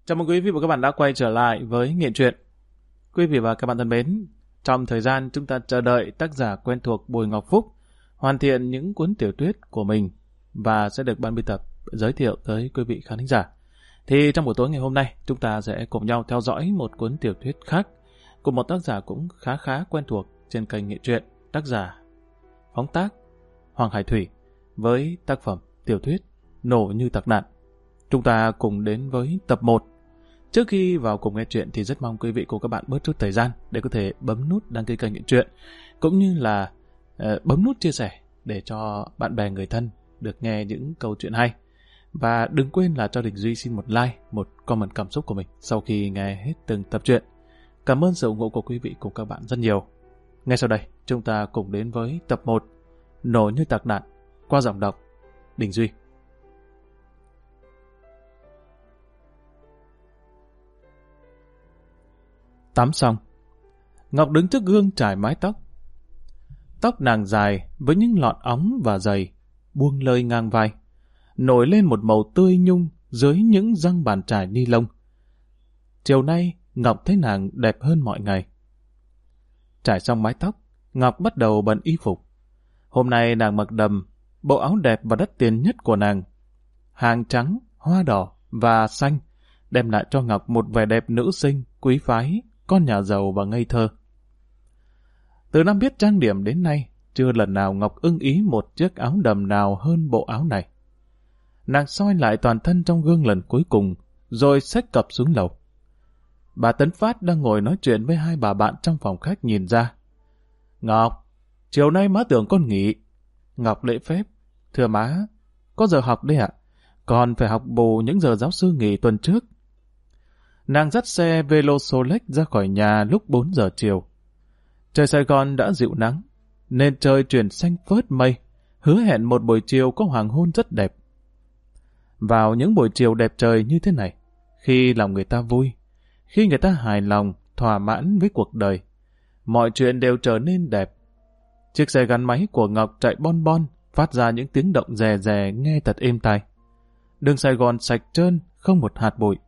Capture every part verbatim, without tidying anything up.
Chào mừng quý vị và các bạn đã quay trở lại với Nghiện Truyện. Quý vị và các bạn thân mến, trong thời gian chúng ta chờ đợi tác giả quen thuộc Bùi Ngọc Phúc hoàn thiện những cuốn tiểu thuyết của mình và sẽ được ban biên tập giới thiệu tới quý vị khán giả, thì trong buổi tối ngày hôm nay chúng ta sẽ cùng nhau theo dõi một cuốn tiểu thuyết khác của một tác giả cũng khá khá quen thuộc trên kênh Nghiện Truyện, tác giả phóng tác Hoàng Hải Thủy với tác phẩm tiểu thuyết Nổ Như Tạc Đạn. Chúng ta cùng đến với tập một. Trước khi vào cùng nghe chuyện thì rất mong quý vị cùng các bạn bớt chút thời gian để có thể bấm nút đăng ký kênh Nghiện Truyện, cũng như là uh, bấm nút chia sẻ để cho bạn bè người thân được nghe những câu chuyện hay. Và đừng quên là cho Đình Duy xin một like, một comment cảm xúc của mình sau khi nghe hết từng tập truyện. Cảm ơn sự ủng hộ của quý vị cùng các bạn rất nhiều. Ngay sau đây, chúng ta cùng đến với tập một Nổ Như Tạc Đạn qua giọng đọc Đình Duy. Tắm xong, Ngọc đứng trước gương chải mái tóc. Tóc nàng dài với những lọn óng và dày, buông lơi ngang vai, nổi lên một màu tươi nhung dưới những răng bàn chải ni lông. Chiều nay, Ngọc thấy nàng đẹp hơn mọi ngày. Trải xong mái tóc, Ngọc bắt đầu bận y phục. Hôm nay nàng mặc đầm, bộ áo đẹp và đắt tiền nhất của nàng. Hàng trắng, hoa đỏ và xanh đem lại cho Ngọc một vẻ đẹp nữ sinh, quý phái, con nhà giàu và ngây thơ. Từ năm biết trang điểm đến nay, chưa lần nào Ngọc ưng ý một chiếc áo đầm nào hơn bộ áo này. Nàng soi lại toàn thân trong gương lần cuối cùng, rồi xách cặp xuống lầu. Bà Tấn Phát đang ngồi nói chuyện với hai bà bạn trong phòng khách nhìn ra. Ngọc, chiều nay má tưởng con nghỉ. Ngọc lễ phép. Thưa má, có giờ học đấy ạ. Còn phải học bù những giờ giáo sư nghỉ tuần trước. Nàng dắt xe Velo Solex ra khỏi nhà lúc bốn giờ chiều. Trời Sài Gòn đã dịu nắng, nên trời chuyển xanh phớt mây, hứa hẹn một buổi chiều có hoàng hôn rất đẹp. Vào những buổi chiều đẹp trời như thế này, khi lòng người ta vui, khi người ta hài lòng, thỏa mãn với cuộc đời, mọi chuyện đều trở nên đẹp. Chiếc xe gắn máy của Ngọc chạy bon bon, phát ra những tiếng động rè rè nghe thật êm tai. Đường Sài Gòn sạch trơn, không một hạt bụi.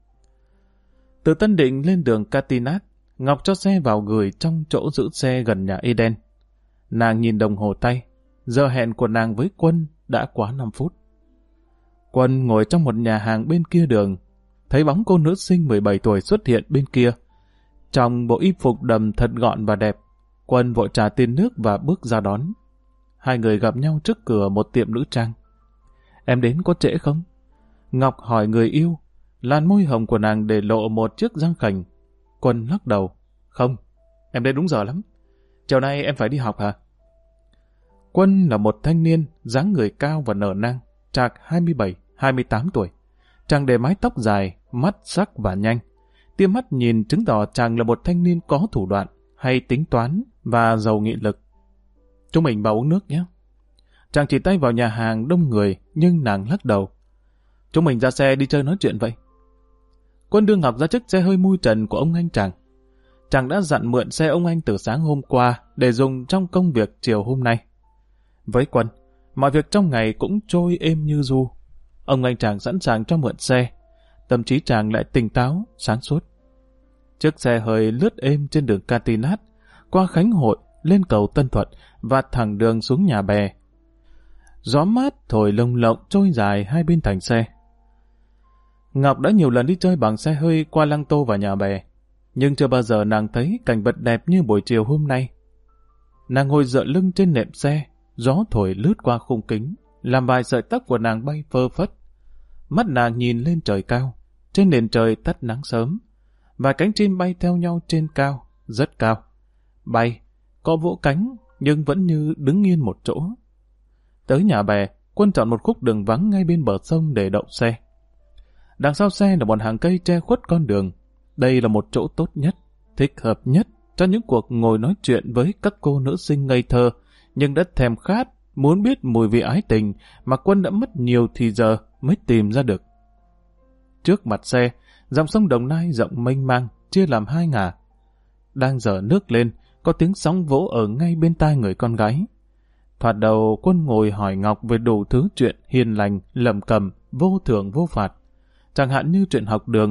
Từ Tân Định lên đường Catinat, Ngọc cho xe vào gửi trong chỗ giữ xe gần nhà Eden. Nàng nhìn đồng hồ tay, giờ hẹn của nàng với Quân đã quá năm phút. Quân ngồi trong một nhà hàng bên kia đường, thấy bóng cô nữ sinh mười bảy tuổi xuất hiện bên kia. Trong bộ y phục đầm thật gọn và đẹp, Quân vội trả tiền nước và bước ra đón. Hai người gặp nhau trước cửa một tiệm nữ trang. Em đến có trễ không? Ngọc hỏi người yêu. Làn môi hồng của nàng để lộ một chiếc răng khành. Quân lắc đầu. Không, em đến đúng giờ lắm. Chiều nay em phải đi học hả? Quân là một thanh niên, dáng người cao và nở nang, trạc hai mươi bảy hai mươi tám tuổi. Chàng để mái tóc dài, mắt sắc và nhanh. Tia mắt nhìn chứng tỏ chàng là một thanh niên có thủ đoạn, hay tính toán và giàu nghị lực. Chúng mình vào uống nước nhé. Chàng chỉ tay vào nhà hàng đông người, nhưng nàng lắc đầu. Chúng mình ra xe đi chơi nói chuyện vậy. Quân đưa Ngọc ra chiếc xe hơi mui trần của ông anh chàng. Chàng đã dặn mượn xe ông anh từ sáng hôm qua để dùng trong công việc chiều hôm nay. Với Quân, mọi việc trong ngày cũng trôi êm như ru. Ông anh chàng sẵn sàng cho mượn xe. Tâm trí chàng lại tỉnh táo, sáng suốt. Chiếc xe hơi lướt êm trên đường Catinat, qua Khánh Hội, lên cầu Tân Thuận và thẳng đường xuống nhà bè. Gió mát thổi lồng lộng trôi dài hai bên thành xe. Ngọc đã nhiều lần đi chơi bằng xe hơi qua Lăng Tô và nhà bè, nhưng chưa bao giờ nàng thấy cảnh vật đẹp như buổi chiều hôm nay. Nàng ngồi dựa lưng trên nệm xe, gió thổi lướt qua khung kính, làm vài sợi tóc của nàng bay phơ phất. Mắt nàng nhìn lên trời cao, trên nền trời tắt nắng sớm, vài cánh chim bay theo nhau trên cao, rất cao. Bay, có vỗ cánh, nhưng vẫn như đứng yên một chỗ. Tới nhà bè, Quân chọn một khúc đường vắng ngay bên bờ sông để đậu xe. Đằng sau xe là một hàng cây che khuất con đường. Đây là một chỗ tốt nhất, thích hợp nhất cho những cuộc ngồi nói chuyện với các cô nữ sinh ngây thơ, nhưng đã thèm khát, muốn biết mùi vị ái tình mà Quân đã mất nhiều thì giờ mới tìm ra được. Trước mặt xe, dòng sông Đồng Nai rộng mênh mang, chia làm hai ngả. Đang dở nước lên, có tiếng sóng vỗ ở ngay bên tai người con gái. Thoạt đầu Quân ngồi hỏi Ngọc về đủ thứ chuyện hiền lành, lầm cầm, vô thưởng vô phạt. Chẳng hạn như chuyện học đường,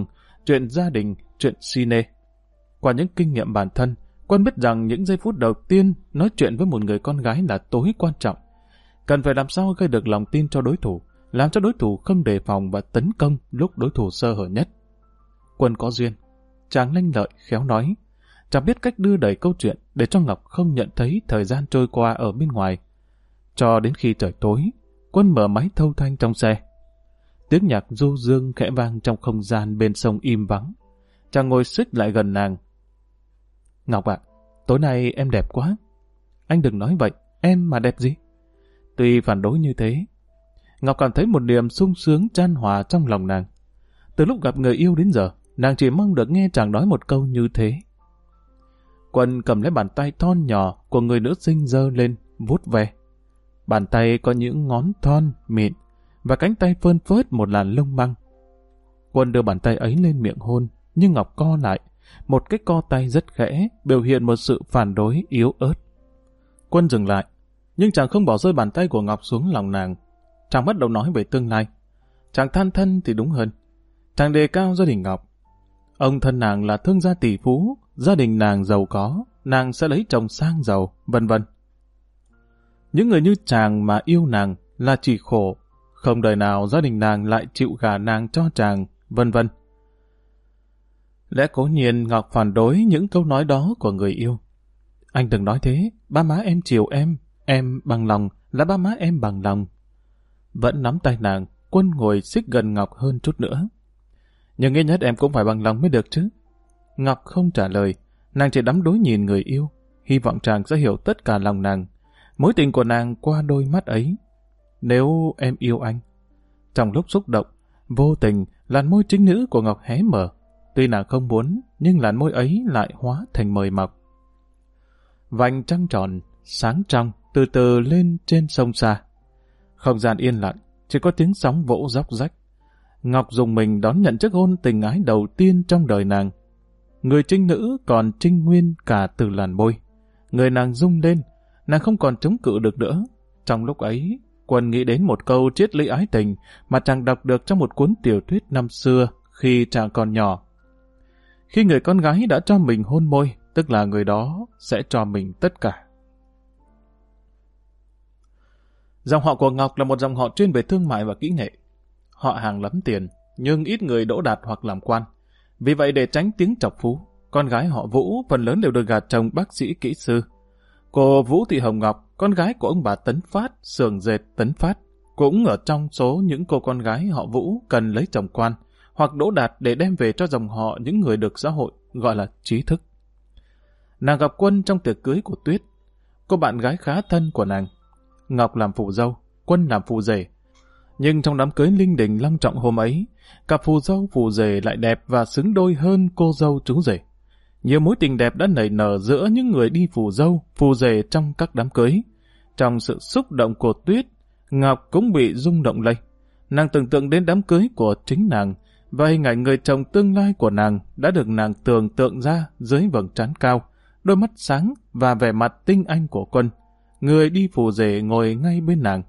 chuyện gia đình, chuyện cine. Qua những kinh nghiệm bản thân, Quân biết rằng những giây phút đầu tiên nói chuyện với một người con gái là tối quan trọng. Cần phải làm sao gây được lòng tin cho đối thủ, làm cho đối thủ không đề phòng và tấn công lúc đối thủ sơ hở nhất. Quân có duyên, chàng lanh lợi, khéo nói, chàng biết cách đưa đẩy câu chuyện để cho Ngọc không nhận thấy thời gian trôi qua ở bên ngoài. Cho đến khi trời tối, Quân mở máy thâu thanh trong xe. Tiếng nhạc du dương khẽ vang trong không gian bên sông im vắng. Chàng ngồi xích lại gần nàng. Ngọc ạ, tối nay em đẹp quá. Anh đừng nói vậy, em mà đẹp gì? Tuy phản đối như thế, Ngọc cảm thấy một niềm sung sướng chan hòa trong lòng nàng. Từ lúc gặp người yêu đến giờ, nàng chỉ mong được nghe chàng nói một câu như thế. Quân cầm lấy bàn tay thon nhỏ của người nữ sinh giơ lên, vuốt ve. Bàn tay có những ngón thon, mịn, và cánh tay phơn phớt một làn lông băng. Quân đưa bàn tay ấy lên miệng hôn, nhưng Ngọc co lại, một cái co tay rất khẽ, biểu hiện một sự phản đối yếu ớt. Quân dừng lại, nhưng chàng không bỏ rơi bàn tay của Ngọc xuống lòng nàng. Chàng bắt đầu nói về tương lai. Chàng than thân thì đúng hơn. Chàng đề cao gia đình Ngọc. Ông thân nàng là thương gia tỷ phú, gia đình nàng giàu có, nàng sẽ lấy chồng sang giàu, vân vân. Những người như chàng mà yêu nàng là chỉ khổ, không đời nào gia đình nàng lại chịu gả nàng cho chàng, vân vân. Lẽ cố nhiên Ngọc phản đối những câu nói đó của người yêu. Anh đừng nói thế, ba má em chiều em, em bằng lòng là ba má em bằng lòng. Vẫn nắm tay nàng, Quân ngồi xích gần Ngọc hơn chút nữa. Nhưng ít nhất em cũng phải bằng lòng mới được chứ. Ngọc không trả lời, nàng chỉ đắm đuối nhìn người yêu, hy vọng chàng sẽ hiểu tất cả lòng nàng, mối tình của nàng qua đôi mắt ấy. Nếu em yêu anh. Trong lúc xúc động, vô tình, làn môi chính nữ của Ngọc hé mở. Tuy nàng không muốn, nhưng làn môi ấy lại hóa thành mời mọc. Vành trăng tròn, sáng trong, từ từ lên trên sông xa. Không gian yên lặng, chỉ có tiếng sóng vỗ róc rách. Ngọc dùng mình đón nhận chiếc hôn tình ái đầu tiên trong đời nàng. Người trinh nữ còn trinh nguyên cả từ làn môi. Người nàng rung lên, nàng không còn chống cự được nữa. Trong lúc ấy, Quân nghĩ đến một câu triết lý ái tình mà chàng đọc được trong một cuốn tiểu thuyết năm xưa khi chàng còn nhỏ. Khi người con gái đã cho mình hôn môi, tức là người đó sẽ cho mình tất cả. Dòng họ của Ngọc là một dòng họ chuyên về thương mại và kỹ nghệ. Họ hàng lắm tiền, nhưng ít người đỗ đạt hoặc làm quan. Vì vậy để tránh tiếng chọc phú, con gái họ Vũ phần lớn đều được gả chồng bác sĩ kỹ sư. Cô Vũ Thị Hồng Ngọc, con gái của ông bà Tấn Phát, xưởng dệt Tấn Phát, cũng ở trong số những cô con gái họ Vũ cần lấy chồng quan, hoặc đỗ đạt để đem về cho dòng họ những người được xã hội gọi là trí thức. Nàng gặp Quân trong tiệc cưới của Tuyết, cô bạn gái khá thân của nàng. Ngọc làm phù dâu, Quân làm phù rể. Nhưng trong đám cưới linh đình long trọng hôm ấy, cặp phù dâu phù rể lại đẹp và xứng đôi hơn cô dâu chú rể. Nhiều mối tình đẹp đã nảy nở giữa những người đi phù dâu, phù rể trong các đám cưới. Trong sự xúc động của Tuyết, Ngọc cũng bị rung động lây. Nàng tưởng tượng đến đám cưới của chính nàng, và hình ảnh người chồng tương lai của nàng đã được nàng tưởng tượng ra dưới vầng trán cao, đôi mắt sáng và vẻ mặt tinh anh của Quân. Người đi phù rể ngồi ngay bên nàng.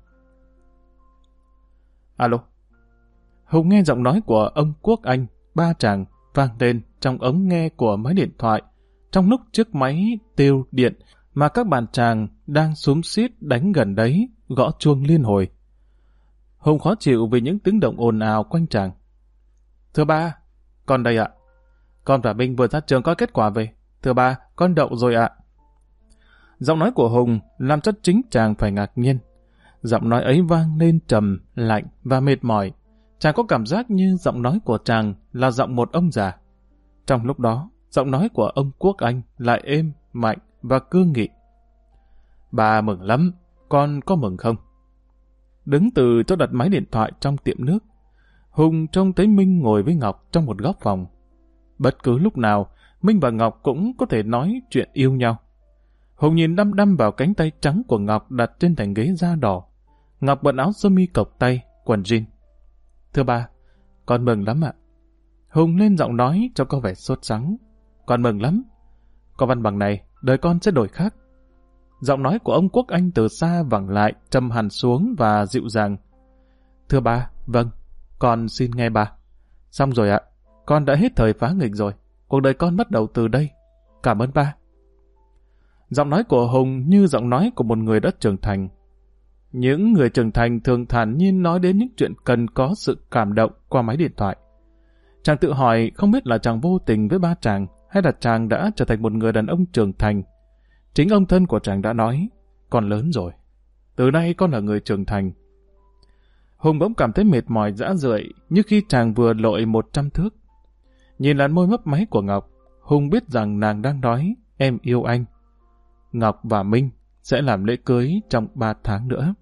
Alo. Hùng nghe giọng nói của ông Quốc Anh, ba chàng, vang lên trong ống nghe của máy điện thoại, trong lúc chiếc máy tiêu điện mà các bạn chàng đang xúm xít đánh gần đấy, gõ chuông liên hồi. Hùng khó chịu vì những tiếng động ồn ào quanh chàng. Thưa ba, con đây ạ. Con và Minh vừa ra trường có kết quả về. Thưa ba, con đậu rồi ạ. Giọng nói của Hùng làm cho chính chàng phải ngạc nhiên. Giọng nói ấy vang lên trầm, lạnh và mệt mỏi. Chàng có cảm giác như giọng nói của chàng là giọng một ông già. Trong lúc đó, giọng nói của ông Quốc Anh lại êm, mạnh và cương nghị. Bà mừng lắm, con có mừng không? Đứng từ chỗ đặt máy điện thoại trong tiệm nước, Hùng trông thấy Minh ngồi với Ngọc trong một góc phòng. Bất cứ lúc nào, Minh và Ngọc cũng có thể nói chuyện yêu nhau. Hùng nhìn đăm đăm vào cánh tay trắng của Ngọc đặt trên thành ghế da đỏ. Ngọc bận áo sơ mi cộc tay, quần jean. Thưa ba, con mừng lắm ạ. Hùng lên giọng nói cho có vẻ sốt sắng. Con mừng lắm. Có văn bằng này, đời con sẽ đổi khác. Giọng nói của ông Quốc Anh từ xa vẳng lại, trầm hẳn xuống và dịu dàng. Thưa ba, vâng, con xin nghe ba. Xong rồi ạ. con đã hết thời phá nghịch rồi. Cuộc đời con bắt đầu từ đây. Cảm ơn ba. Giọng nói của Hùng như giọng nói của một người đã trưởng thành. Những người trưởng thành thường thản nhiên nói đến những chuyện cần có sự cảm động qua máy điện thoại. Chàng tự hỏi không biết là chàng vô tình với ba chàng hay là chàng đã trở thành một người đàn ông trưởng thành. Chính ông thân của chàng đã nói, con lớn rồi. Từ nay con là người trưởng thành. Hùng bỗng cảm thấy mệt mỏi rã rượi như khi chàng vừa lội một trăm thước. Nhìn làn môi mấp máy của Ngọc, Hùng biết rằng nàng đang nói em yêu anh. Ngọc và Minh sẽ làm lễ cưới trong ba tháng nữa.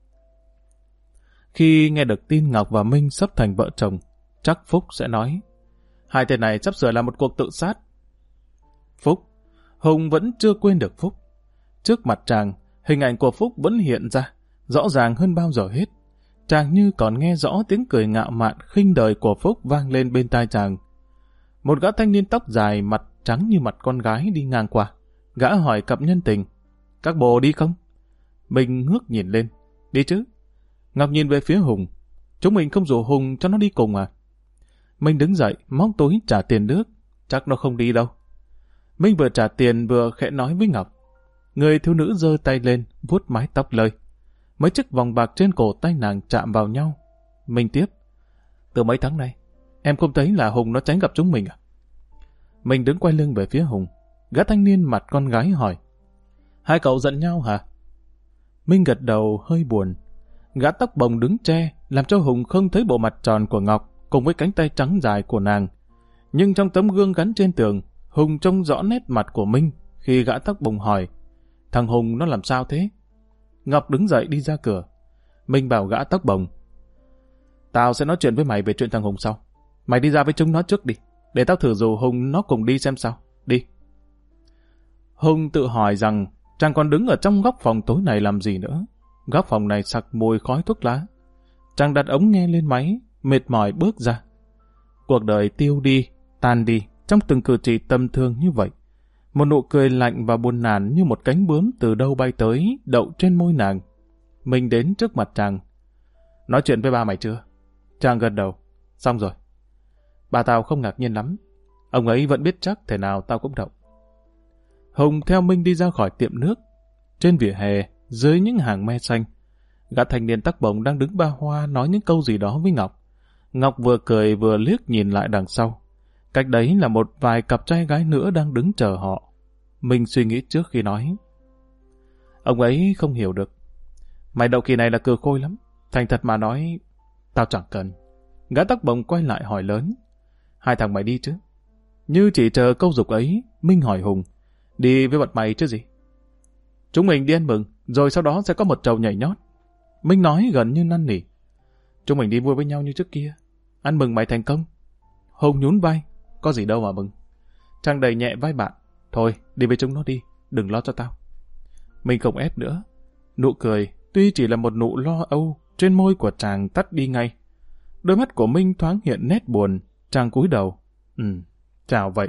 Khi nghe được tin Ngọc và Minh sắp thành vợ chồng, chắc Phúc sẽ nói hai tên này sắp sửa là một cuộc tự sát. Phúc, Hùng vẫn chưa quên được Phúc. Trước mặt chàng, hình ảnh của Phúc vẫn hiện ra, rõ ràng hơn bao giờ hết. Chàng như còn nghe rõ tiếng cười ngạo mạn khinh đời của Phúc vang lên bên tai chàng. Một gã thanh niên tóc dài, mặt trắng như mặt con gái đi ngang qua. Gã hỏi cặp nhân tình, các bồ đi không? Mình ngước nhìn lên, đi chứ. Ngọc nhìn về phía Hùng, chúng mình không rủ Hùng cho nó đi cùng à? Minh đứng dậy, móc túi trả tiền nước, chắc nó không đi đâu. Minh vừa trả tiền vừa khẽ nói với Ngọc. Người thiếu nữ giơ tay lên, vuốt mái tóc lơi. Mấy chiếc vòng bạc trên cổ tay nàng chạm vào nhau. Minh tiếp, từ mấy tháng nay, em không thấy là Hùng nó tránh gặp chúng mình à? Minh đứng quay lưng về phía Hùng. Gã thanh niên mặt con gái hỏi, hai cậu giận nhau hả? Minh gật đầu hơi buồn. Gã tóc bồng đứng che, làm cho Hùng không thấy bộ mặt tròn của Ngọc cùng với cánh tay trắng dài của nàng. Nhưng trong tấm gương gắn trên tường, Hùng trông rõ nét mặt của Minh khi gã tóc bồng hỏi, thằng Hùng nó làm sao thế? Ngọc đứng dậy đi ra cửa. Minh bảo gã tóc bồng, tao sẽ nói chuyện với mày về chuyện thằng Hùng sau. Mày đi ra với chúng nó trước đi, để tao thử rủ Hùng nó cùng đi xem sao. Đi. Hùng tự hỏi rằng chàng còn đứng ở trong góc phòng tối này làm gì nữa. Góc phòng này sặc mùi khói thuốc lá. Chàng đặt ống nghe lên máy, mệt mỏi bước ra. Cuộc đời tiêu đi, tan đi trong từng cử chỉ tầm thường như vậy. Một nụ cười lạnh và buồn nản như một cánh bướm từ đâu bay tới, đậu trên môi nàng. Mình đến trước mặt chàng. Nói chuyện với ba mày chưa? Chàng gật đầu. Xong rồi. Bà tao không ngạc nhiên lắm. Ông ấy vẫn biết chắc thể nào tao cũng động. Hùng theo Minh đi ra khỏi tiệm nước. Trên vỉa hè, dưới những hàng me xanh, gã thanh niên tóc bồng đang đứng ba hoa nói những câu gì đó với Ngọc. Ngọc vừa cười vừa liếc nhìn lại đằng sau. Cách đấy là một vài cặp trai gái nữa đang đứng chờ họ. Minh suy nghĩ trước khi nói. Ông ấy không hiểu được. Mày đậu kỳ này là cừ khôi lắm. Thành thật mà nói, tao chẳng cần. Gã tóc bồng quay lại hỏi lớn. Hai thằng mày đi chứ? Như chỉ chờ câu dục ấy, Minh hỏi Hùng. Đi với bọn mày chứ gì? Chúng mình đi ăn mừng, rồi sau đó sẽ có một trầu nhảy nhót. Minh nói gần như năn nỉ. Chúng mình đi vui với nhau như trước kia. Ăn mừng mày thành công. Hùng nhún vai. Có gì đâu mà mừng. Chàng đầy nhẹ vai bạn. Thôi, đi với chúng nó đi, đừng lo cho tao. Mình không ép nữa. Nụ cười, tuy chỉ là một nụ lo âu, trên môi của chàng tắt đi ngay. Đôi mắt của Minh thoáng hiện nét buồn. Chàng cúi đầu. Ừ, chào vậy.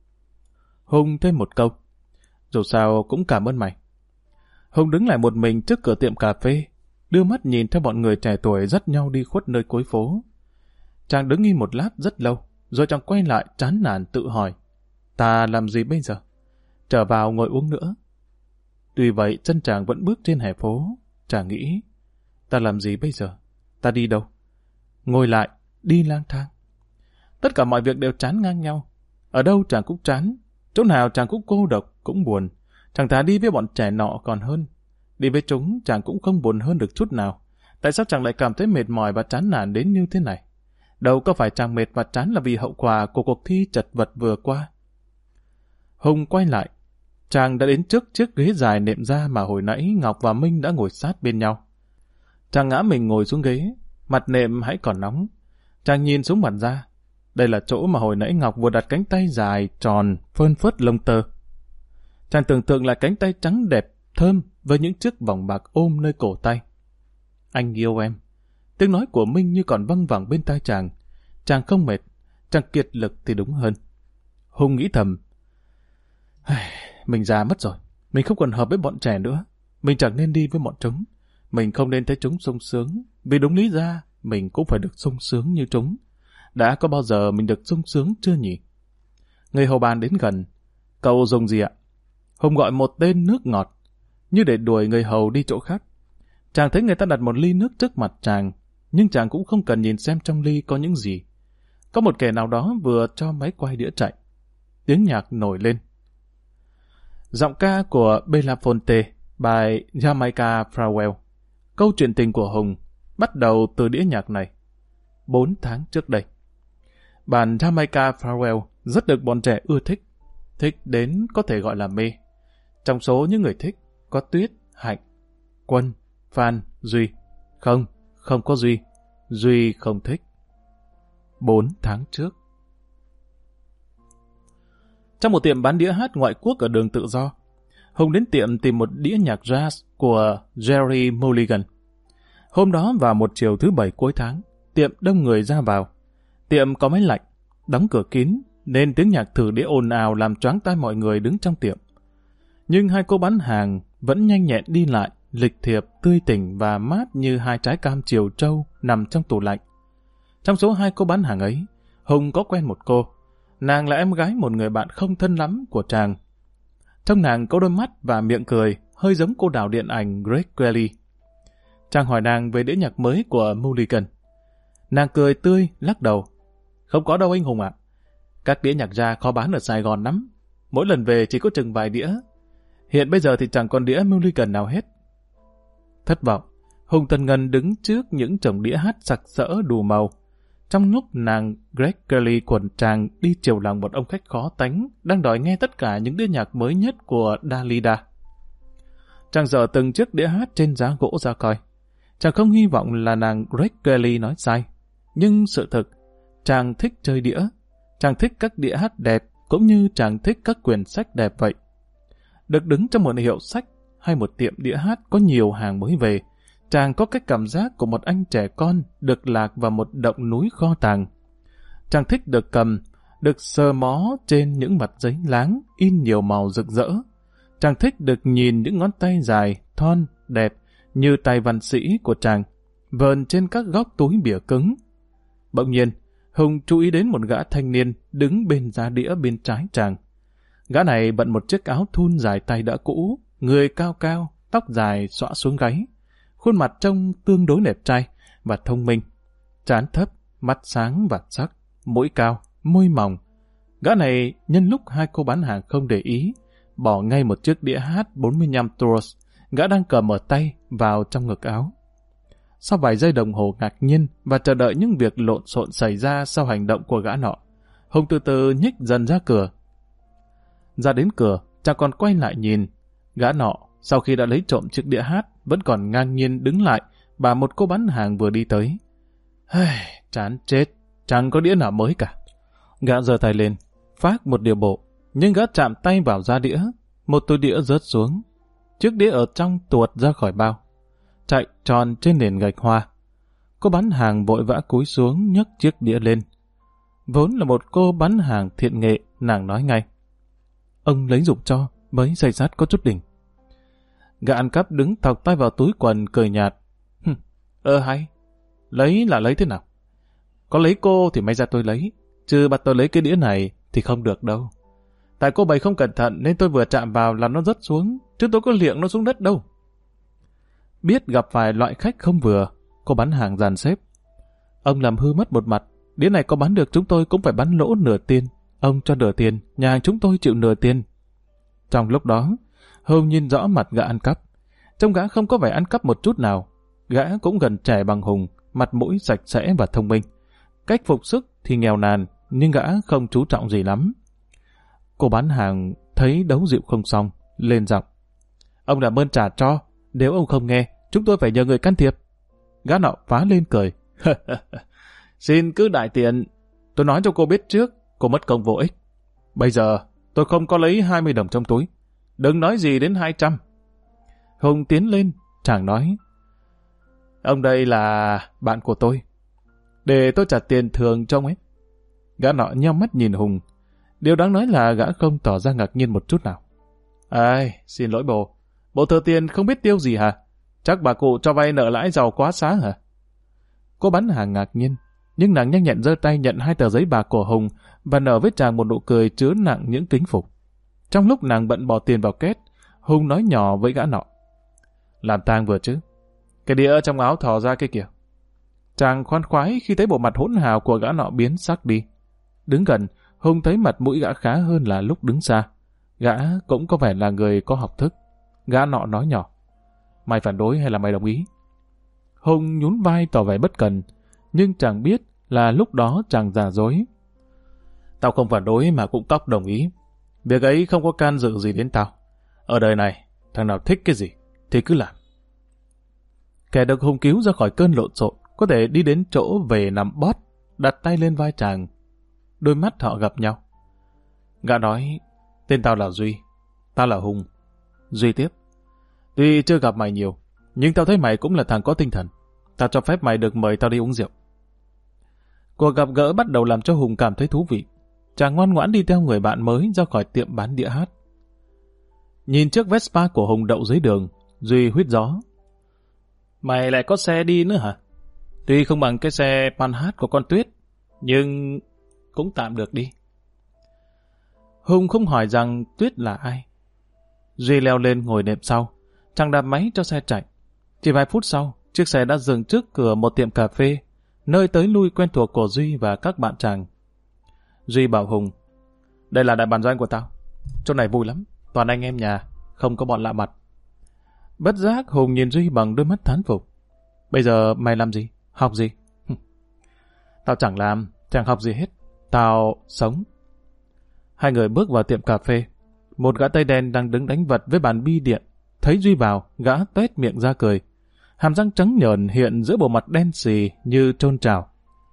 Hùng thêm một câu. Dù sao cũng cảm ơn mày. Hùng đứng lại một mình trước cửa tiệm cà phê, đưa mắt nhìn theo bọn người trẻ tuổi dắt nhau đi khuất nơi cuối phố. Chàng đứng im một lát rất lâu, rồi chàng quay lại chán nản tự hỏi. Ta làm gì bây giờ? Trở vào ngồi uống nữa. Tuy vậy chân chàng vẫn bước trên hè phố. Chàng nghĩ, ta làm gì bây giờ? Ta đi đâu? Ngồi lại, đi lang thang. Tất cả mọi việc đều chán ngang nhau. Ở đâu chàng cũng chán, chỗ nào chàng cũng cô độc, cũng buồn. Chàng thà đi với bọn trẻ nọ còn hơn. Đi với chúng chàng cũng không buồn hơn được chút nào. Tại sao chàng lại cảm thấy mệt mỏi và chán nản đến như thế này? Đâu có phải chàng mệt và chán là vì hậu quả của cuộc thi chật vật vừa qua. Hùng quay lại. Chàng đã đến trước chiếc ghế dài nệm ra mà hồi nãy Ngọc và Minh đã ngồi sát bên nhau. Chàng ngã mình ngồi xuống ghế, mặt nệm hãy còn nóng. Chàng nhìn xuống mặt ra. Đây là chỗ mà hồi nãy Ngọc vừa đặt cánh tay dài, tròn, phơn phớt lông tơ. Chàng tưởng tượng lại cánh tay trắng đẹp, thơm với những chiếc vòng bạc ôm nơi cổ tay. Anh yêu em. Tiếng nói của Minh như còn văng vẳng bên tai chàng. Chàng không mệt, chàng kiệt lực thì đúng hơn. Hùng nghĩ thầm. Mình già mất rồi, mình không còn hợp với bọn trẻ nữa. Mình chẳng nên đi với bọn chúng. Mình không nên thấy chúng sung sướng, vì đúng lý ra mình cũng phải được sung sướng như chúng. đã có bao giờ mình được sung sướng chưa nhỉ? Người hầu bàn đến gần. Cậu dùng gì ạ? Hùng gọi một tên nước ngọt, như để đuổi người hầu đi chỗ khác. Chàng thấy người ta đặt một ly nước trước mặt chàng, nhưng chàng cũng không cần nhìn xem trong ly có những gì. Có một kẻ nào đó vừa cho máy quay đĩa chạy. Tiếng nhạc nổi lên. Giọng ca của Belafonte, bài Jamaica Farewell. Câu chuyện tình của Hùng bắt đầu từ đĩa nhạc này. Bốn tháng trước đây. Bản Jamaica Farewell rất được bọn trẻ ưa thích. Thích đến có thể gọi là mê. Trong số những người thích, có Tuyết, Hạnh, Quân, Phan, Duy. Không, không có Duy. Duy không thích. Bốn tháng trước. Trong một tiệm bán đĩa hát ngoại quốc ở đường Tự Do, Hùng đến tiệm tìm một đĩa nhạc jazz của Jerry Mulligan. Hôm đó vào một chiều thứ bảy cuối tháng, tiệm đông người ra vào. Tiệm có máy lạnh, đóng cửa kín, nên tiếng nhạc thử đĩa ồn ào làm choáng tai mọi người đứng trong tiệm. Nhưng hai cô bán hàng vẫn nhanh nhẹn đi lại, lịch thiệp, tươi tỉnh và mát như hai trái cam chiều trâu nằm trong tủ lạnh. Trong số hai cô bán hàng ấy, Hùng có quen một cô. Nàng là em gái một người bạn không thân lắm của chàng. Trong nàng có đôi mắt và miệng cười, hơi giống cô đào điện ảnh Grace Kelly. Chàng hỏi nàng về đĩa nhạc mới của Mulligan. Nàng cười tươi, lắc đầu. Không có đâu anh Hùng ạ. Các đĩa nhạc ra khó bán ở Sài Gòn lắm. Mỗi lần về chỉ có chừng vài đĩa. Hiện bây giờ thì chẳng còn đĩa Mulligan nào hết. Thất vọng, Hùng Tần Ngân đứng trước những chồng đĩa hát sặc sỡ đủ màu. Trong lúc nàng Greg Kelly quần tràng đi chiều lòng một ông khách khó tánh, đang đòi nghe tất cả những đĩa nhạc mới nhất của Dalida. Chàng dở từng chiếc đĩa hát trên giá gỗ ra coi. Chàng không hy vọng là nàng Greg Kelly nói sai. Nhưng sự thực, chàng thích chơi đĩa. Chàng thích các đĩa hát đẹp, cũng như chàng thích các quyển sách đẹp vậy. Được đứng trong một hiệu sách hay một tiệm đĩa hát có nhiều hàng mới về, chàng có cái cảm giác của một anh trẻ con được lạc vào một động núi kho tàng. Chàng thích được cầm, được sờ mó trên những mặt giấy láng in nhiều màu rực rỡ. Chàng thích được nhìn những ngón tay dài, thon, đẹp như tay văn sĩ của chàng, vờn trên các góc túi bìa cứng. Bỗng nhiên, Hùng chú ý đến một gã thanh niên đứng bên giá đĩa bên trái chàng. Gã này bận một chiếc áo thun dài tay đã cũ, người cao cao, tóc dài xõa xuống gáy. Khuôn mặt trông tương đối đẹp trai và thông minh. Trán thấp, mắt sáng và sắc, mũi cao, môi mỏng. Gã này nhân lúc hai cô bán hàng không để ý, bỏ ngay một chiếc đĩa hát bốn mươi lăm tours, gã đang cầm ở tay vào trong ngực áo. Sau vài giây đồng hồ ngạc nhiên và chờ đợi những việc lộn xộn xảy ra sau hành động của gã nọ, Hùng từ từ nhích dần ra cửa. Ra đến cửa, chàng còn quay lại nhìn. Gã nọ, sau khi đã lấy trộm chiếc đĩa hát, vẫn còn ngang nhiên đứng lại, bà một cô bán hàng vừa đi tới. Chán chết, chẳng có đĩa nào mới cả. Gã giơ tay lên, phác một điều bộ, nhưng gã chạm tay vào giá đĩa, một túi đĩa rớt xuống. Chiếc đĩa ở trong tuột ra khỏi bao, chạy tròn trên nền gạch hoa. Cô bán hàng vội vã cúi xuống nhấc chiếc đĩa lên. Vốn là một cô bán hàng thiện nghệ, nàng nói ngay. Ông lấy giùm cho, mới xây sát có chút đỉnh. Gã ăn cắp đứng thọc tay vào túi quần cười nhạt. Ơ hay, lấy là lấy thế nào? Có lấy cô thì may ra tôi lấy, chứ bắt tôi lấy cái đĩa này thì không được đâu. Tại cô bày không cẩn thận nên tôi vừa chạm vào là nó rớt xuống, chứ tôi có liệng nó xuống đất đâu. Biết gặp phải loại khách không vừa, cô bán hàng dàn xếp. Ông làm hư mất một mặt, đĩa này có bán được chúng tôi cũng phải bán lỗ nửa tiền. Ông cho nửa tiền, nhà hàng chúng tôi chịu nửa tiền. Trong lúc đó, Hùng nhìn rõ mặt gã ăn cắp. Trông gã không có vẻ ăn cắp một chút nào. Gã cũng gần trẻ bằng Hùng, mặt mũi sạch sẽ và thông minh. Cách phục sức thì nghèo nàn, nhưng gã không chú trọng gì lắm. Cô bán hàng thấy đấu dịu không xong, lên giọng. Ông làm ơn trả cho, nếu ông không nghe, chúng tôi phải nhờ người can thiệp. Gã nọ phá lên cười. Xin cứ đại tiện, tôi nói cho cô biết trước, cô mất công vô ích. Bây giờ, tôi không có lấy hai mươi đồng trong túi. Đừng nói gì đến hai trăm. Hùng tiến lên, chàng nói. Ông đây là bạn của tôi. Để tôi trả tiền thường cho ông ấy. Gã nọ nheo mắt nhìn Hùng. Điều đáng nói là gã không tỏ ra ngạc nhiên một chút nào. Ai, xin lỗi bồ. Bộ thừa tiền không biết tiêu gì hả? Chắc bà cụ cho vay nợ lãi giàu quá xá hả? Cô bán hàng ngạc nhiên, nhưng nàng nhanh nhẹn giơ tay nhận hai tờ giấy bạc của Hùng và nở với chàng một nụ cười chứa nặng những kính phục. Trong lúc nàng bận bỏ tiền vào két, Hùng nói nhỏ với gã nọ: làm tang vừa chứ? Cái đĩa trong áo thò ra kia kìa. Chàng khoan khoái khi thấy bộ mặt hỗn hào của gã nọ biến sắc đi. Đứng gần, Hùng thấy mặt mũi gã khá hơn là lúc đứng xa. Gã cũng có vẻ là người có học thức. Gã nọ nói nhỏ: mày phản đối hay là mày đồng ý? Hùng nhún vai tỏ vẻ bất cần, nhưng chàng biết là lúc đó chàng giả dối. Tao không phản đối mà cũng tóc đồng ý. Việc ấy không có can dự gì đến tao. Ở đời này, thằng nào thích cái gì thì cứ làm. Kẻ được Hùng cứu ra khỏi cơn lộn xộn có thể đi đến chỗ về nằm bót, đặt tay lên vai chàng. Đôi mắt họ gặp nhau. Gã nói: tên tao là Duy, tao là Hùng. Duy tiếp: tuy chưa gặp mày nhiều, nhưng tao thấy mày cũng là thằng có tinh thần. Tao cho phép mày được mời tao đi uống rượu. Cuộc gặp gỡ bắt đầu làm cho Hùng cảm thấy thú vị. Chàng ngoan ngoãn đi theo người bạn mới ra khỏi tiệm bán đĩa hát. Nhìn chiếc Vespa của Hùng đậu dưới đường, Duy huýt gió: mày lại có xe đi nữa hả? Tuy không bằng cái xe Panhard của con Tuyết, nhưng cũng tạm được đi. Hùng không hỏi rằng Tuyết là ai. Duy leo lên ngồi nệm sau, chàng đạp máy cho xe chạy. Chỉ vài phút sau, chiếc xe đã dừng trước cửa một tiệm cà phê, nơi tới lui quen thuộc của Duy và các bạn chàng. Duy bảo Hùng: đây là đại bản doanh của tao. Chỗ này vui lắm, toàn anh em nhà, không có bọn lạ mặt. Bất giác Hùng nhìn Duy bằng đôi mắt thán phục. Bây giờ mày làm gì? Học gì? Tao chẳng làm, chẳng học gì hết. Tao sống. Hai người bước vào tiệm cà phê. Một gã tây đen đang đứng đánh vật với bàn bi điện. Thấy Duy vào, gã tuét miệng ra cười. Hàm răng trắng nhờn hiện giữa bộ mặt đen xì như trôn trào.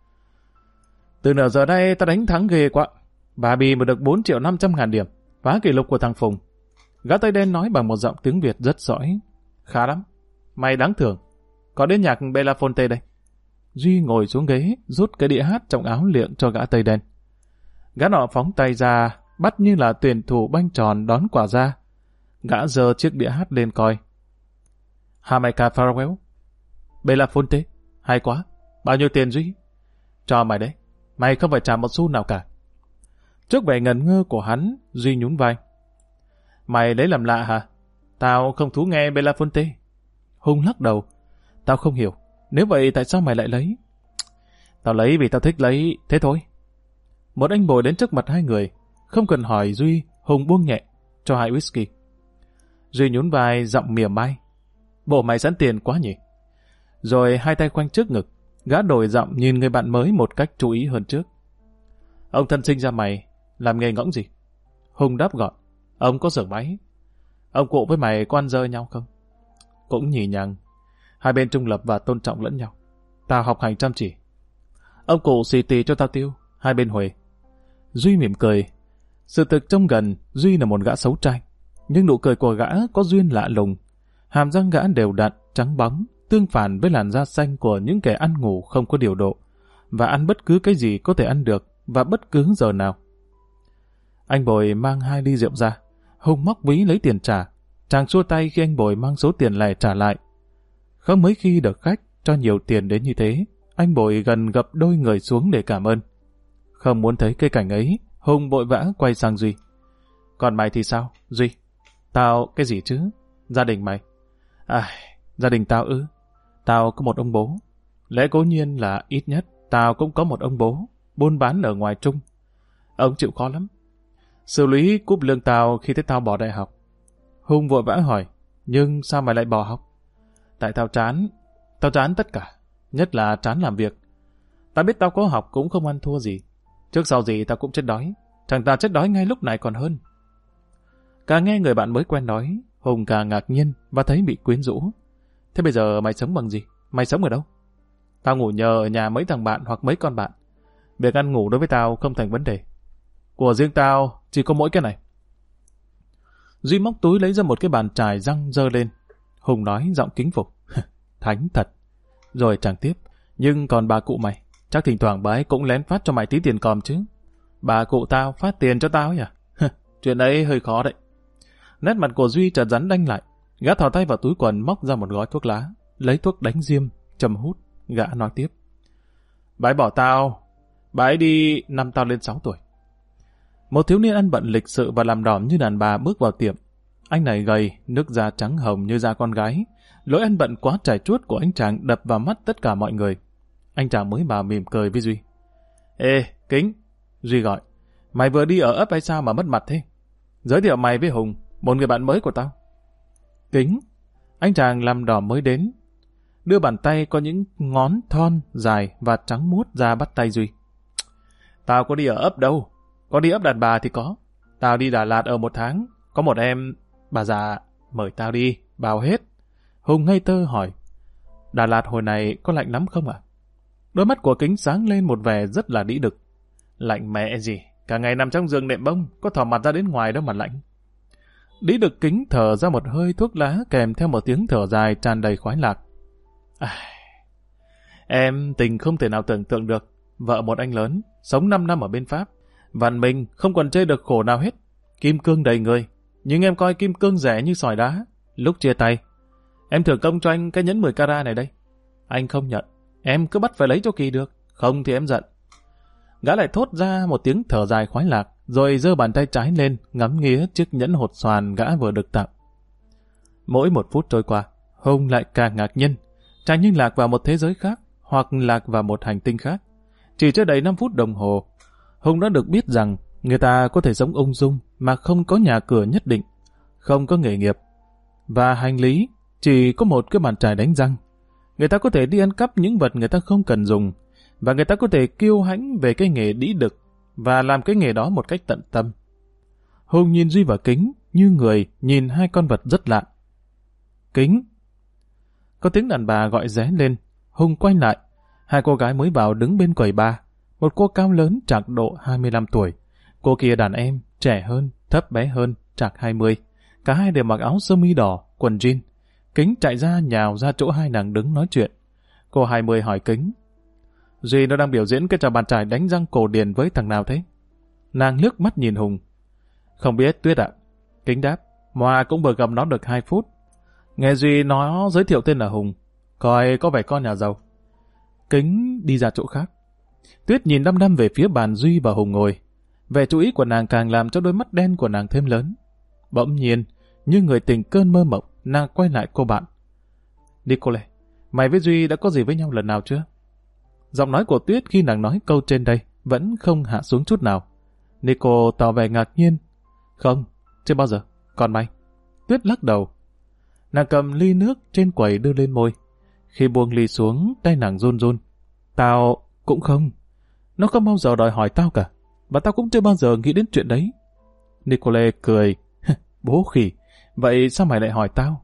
Từ nửa giờ đây tao đánh thắng ghê quá. Bà Bì mà được bốn triệu năm trăm ngàn điểm, phá kỷ lục của thằng Phùng. Gã tây đen nói bằng một giọng tiếng Việt rất sõi. Khá lắm, mày đáng thưởng. Có đến nhạc Belafonte đây. Duy ngồi xuống ghế, rút cái đĩa hát trong áo liệng cho gã tây đen. Gã nọ phóng tay ra, bắt như là tuyển thủ banh tròn đón quả ra. Gã giơ chiếc đĩa hát lên coi. Jamaica Farewell, Belafonte, hay quá. Bao nhiêu tiền Duy? Cho mày đấy, mày không phải trả một xu nào cả. Trước vẻ ngần ngơ của hắn, Duy nhún vai. Mày lấy làm lạ hả? Tao không thú nghe Belafonte. Hùng lắc đầu. Tao không hiểu, nếu vậy tại sao mày lại lấy? Tao lấy vì tao thích lấy, thế thôi. Một anh bồi đến trước mặt hai người. Không cần hỏi Duy, Hùng buông nhẹ, cho hai whisky. Duy nhún vai giọng mỉa mai. Bộ mày sẵn tiền quá nhỉ? Rồi hai tay quanh trước ngực, gã đổi giọng nhìn người bạn mới một cách chú ý hơn trước. Ông thân sinh ra mày, làm nghề ngỗng gì? Hùng đáp gọn. Ông có xưởng máy. Ông cụ với mày có ăn dơ nhau không? Cũng nhì nhằng. Hai bên trung lập và tôn trọng lẫn nhau. Tao học hành chăm chỉ. Ông cụ xì tì cho tao tiêu, hai bên huề. Duy mỉm cười. Sự thực trông gần, Duy là một gã xấu trai. Nhưng nụ cười của gã có duyên lạ lùng. Hàm răng gã đều đặn, trắng bóng, tương phản với làn da xanh của những kẻ ăn ngủ không có điều độ, và ăn bất cứ cái gì có thể ăn được, và bất cứ giờ nào. Anh Bồi mang hai ly rượu ra. Hùng móc ví lấy tiền trả. Chàng xua tay khi anh Bồi mang số tiền lẻ trả lại. Không mấy khi được khách cho nhiều tiền đến như thế. Anh Bồi gần gập đôi người xuống để cảm ơn. Không muốn thấy cái cảnh ấy, Hùng vội vã quay sang Duy. Còn mày thì sao, Duy? Tao cái gì chứ? Gia đình mày? À, gia đình tao ư? Tao có một ông bố. Lẽ cố nhiên là ít nhất tao cũng có một ông bố, buôn bán ở ngoài Trung. Ông chịu khó lắm. Xử lý cúp lương tao khi thấy tao bỏ đại học. Hùng vội vã hỏi, nhưng sao mày lại bỏ học? Tại tao chán. Tao chán tất cả, nhất là chán làm việc. Tao biết tao có học cũng không ăn thua gì. Trước sau gì tao cũng chết đói. Chẳng ta chết đói ngay lúc này còn hơn. Càng nghe người bạn mới quen nói, Hùng càng ngạc nhiên và thấy bị quyến rũ. Thế bây giờ mày sống bằng gì? Mày sống ở đâu? Tao ngủ nhờ ở nhà mấy thằng bạn hoặc mấy con bạn. Việc ăn ngủ đối với tao không thành vấn đề. Của riêng tao chỉ có mỗi cái này. Duy móc túi lấy ra một cái bàn chải răng dơ lên. Hùng nói giọng kính phục. Thánh thật. Rồi chàng tiếp. Nhưng còn bà cụ mày, chắc thỉnh thoảng bà ấy cũng lén phát cho mày tí tiền còm chứ. Bà cụ tao phát tiền cho tao ấy à? Chuyện ấy hơi khó đấy. Nét mặt của Duy chợt rắn đanh lại. Gã thò tay vào túi quần móc ra một gói thuốc lá, lấy thuốc đánh diêm, châm hút. Gã nói tiếp. bà ấy bỏ tao, bà ấy đi năm tao lên sáu tuổi. Một thiếu niên ăn bận lịch sự và làm đỏm như đàn bà bước vào tiệm. Anh này gầy, nước da trắng hồng như da con gái. Lối ăn bận quá trải chuốt của anh chàng đập vào mắt tất cả mọi người. Anh chàng mới vào mỉm cười với Duy. Ê, Kính, Duy gọi. Mày vừa đi ở ấp hay sao mà mất mặt thế? Giới thiệu mày với Hùng, một người bạn mới của tao. Kính, anh chàng làm đỏm mới đến, đưa bàn tay có những ngón thon, dài và trắng muốt ra bắt tay Duy. Tao có đi ở ấp đâu, có đi ấp đàn bà thì có. Tao đi Đà Lạt ở một tháng, có một em, bà già, mời tao đi, bao hết. Hùng ngây thơ hỏi, Đà Lạt hồi này có lạnh lắm không ạ? Đôi mắt của Kính sáng lên một vẻ rất là đĩ đực. Lạnh mẹ gì, cả ngày nằm trong giường nệm bông, có thò mặt ra đến ngoài đâu mà lạnh. Đĩ đực Kính thở ra một hơi thuốc lá kèm theo một tiếng thở dài tràn đầy khoái lạc. À, em tình không thể nào tưởng tượng được, vợ một anh lớn, sống năm năm ở bên Pháp, vằn mình không còn chê được khổ nào hết. Kim cương đầy người, nhưng em coi kim cương rẻ như sỏi đá. Lúc chia tay, em thưởng công cho anh cái nhẫn mười carat này đây. Anh không nhận, em cứ bắt phải lấy cho kỳ được, không thì em giận. Gã lại thốt ra một tiếng thở dài khoái lạc, rồi giơ bàn tay trái lên, ngắm nghía chiếc nhẫn hột xoàn gã vừa được tặng. Mỗi một phút trôi qua, Hùng lại càng ngạc nhiên, chàng như lạc vào một thế giới khác, hoặc lạc vào một hành tinh khác. Chỉ chưa đầy năm phút đồng hồ, Hùng đã được biết rằng người ta có thể sống ung dung mà không có nhà cửa nhất định, không có nghề nghiệp, và hành lý chỉ có một cái bàn chải đánh răng. Người ta có thể đi ăn cắp những vật người ta không cần dùng, và người ta có thể kiêu hãnh về cái nghề đĩ đực và làm cái nghề đó một cách tận tâm. Hùng nhìn Duy và Kính như người nhìn hai con vật rất lạ. Kính! Có tiếng đàn bà gọi ré lên. Hùng quay lại. Hai cô gái mới vào đứng bên quầy bar. Một cô cao lớn trạc độ hai mươi lăm tuổi. Cô kia đàn em, trẻ hơn, thấp bé hơn, trạc hai mươi. Cả hai đều mặc áo sơ mi đỏ, quần jean. Kính chạy ra nhào ra chỗ hai nàng đứng nói chuyện. Cô hai mươi hỏi Kính, Duy nó đang biểu diễn cái trò bàn chải đánh răng cổ điển với thằng nào thế? Nàng liếc mắt nhìn Hùng. Không biết Tuyết ạ. Kính đáp, Moa cũng vừa gặp nó được hai phút. Nghe Duy nó giới thiệu tên là Hùng, coi có vẻ con nhà giàu. Kính đi ra chỗ khác. Tuyết nhìn đăm đăm về phía bàn Duy và Hùng ngồi. Vẻ chú ý của nàng càng làm cho đôi mắt đen của nàng thêm lớn. Bỗng nhiên, như người tỉnh cơn mơ mộng, nàng quay lại cô bạn. Nicole, mày với Duy đã có gì với nhau lần nào chưa? Giọng nói của Tuyết khi nàng nói câu trên đây vẫn không hạ xuống chút nào. Nico tỏ vẻ ngạc nhiên. Không, chưa bao giờ. Còn mày? Tuyết lắc đầu. Nàng cầm ly nước trên quầy đưa lên môi. Khi buông ly xuống, tay nàng run run. Tao cũng không. Nó không bao giờ đòi hỏi tao cả. Và tao cũng chưa bao giờ nghĩ đến chuyện đấy. Nicole cười. Bố khỉ. Vậy sao mày lại hỏi tao?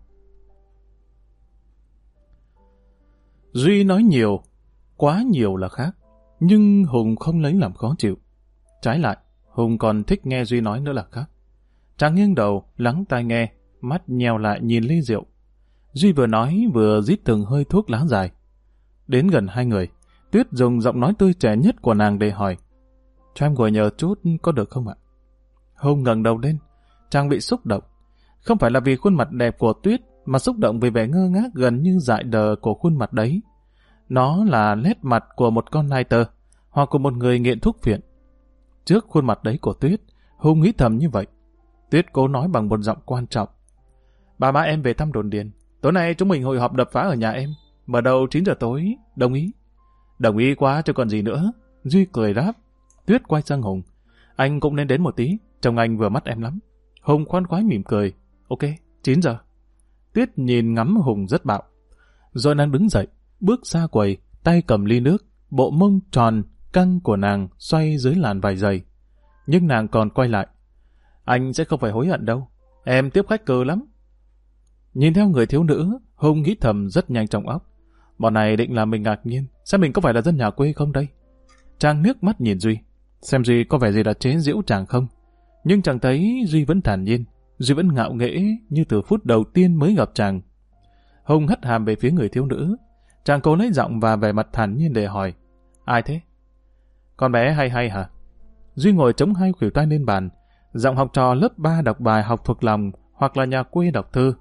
Duy nói nhiều. Quá nhiều là khác. Nhưng Hùng không lấy làm khó chịu. Trái lại, Hùng còn thích nghe Duy nói nữa là khác. Chàng nghiêng đầu, lắng tai nghe, mắt nheo lại nhìn ly rượu. Duy vừa nói vừa rít từng hơi thuốc lá dài. Đến gần hai người, Tuyết dùng giọng nói tươi trẻ nhất của nàng để hỏi, cho em ngồi nhờ chút có được không ạ? Hùng ngẩng đầu lên, chàng bị xúc động. Không phải là vì khuôn mặt đẹp của Tuyết, mà xúc động vì vẻ ngơ ngác gần như dại đờ của khuôn mặt đấy. Nó là nét mặt của một con nai tơ, hoặc của một người nghiện thuốc phiện. Trước khuôn mặt đấy của Tuyết, Hùng nghĩ thầm như vậy. Tuyết cố nói bằng một giọng quan trọng. Bà má em về thăm đồn điền. Tối nay chúng mình hội họp đập phá ở nhà em. Mở đầu chín giờ tối. Đồng ý? Đồng ý quá chứ còn gì nữa. Duy cười đáp. Tuyết quay sang Hùng. Anh cũng nên đến một tí. Chồng anh vừa mắt em lắm. Hùng khoan khoái mỉm cười. Ok, chín giờ. Tuyết nhìn ngắm Hùng rất bạo. Rồi nàng đứng dậy, bước ra quầy, tay cầm ly nước, bộ mông tròn, căng của nàng xoay dưới làn vải dày. Nhưng nàng còn quay lại. Anh sẽ không phải hối hận đâu. Em tiếp khách cừ lắm. Nhìn theo người thiếu nữ, Hùng nghĩ thầm rất nhanh trong óc. Bọn này định làm mình ngạc nhiên. Xem mình có phải là dân nhà quê không đây? Chàng nước mắt nhìn Duy. Xem Duy có vẻ gì là chế giễu chàng không? Nhưng chàng thấy Duy vẫn thản nhiên. Duy vẫn ngạo nghễ như từ phút đầu tiên mới gặp chàng. Hùng hất hàm về phía người thiếu nữ. Chàng cố lấy giọng và vẻ mặt thản nhiên để hỏi. Ai thế? Con bé hay hay hả? Duy ngồi chống hai khuỷu tay lên bàn. Giọng học trò lớp ba đọc bài học thuộc lòng hoặc là nhà quê đọc thư.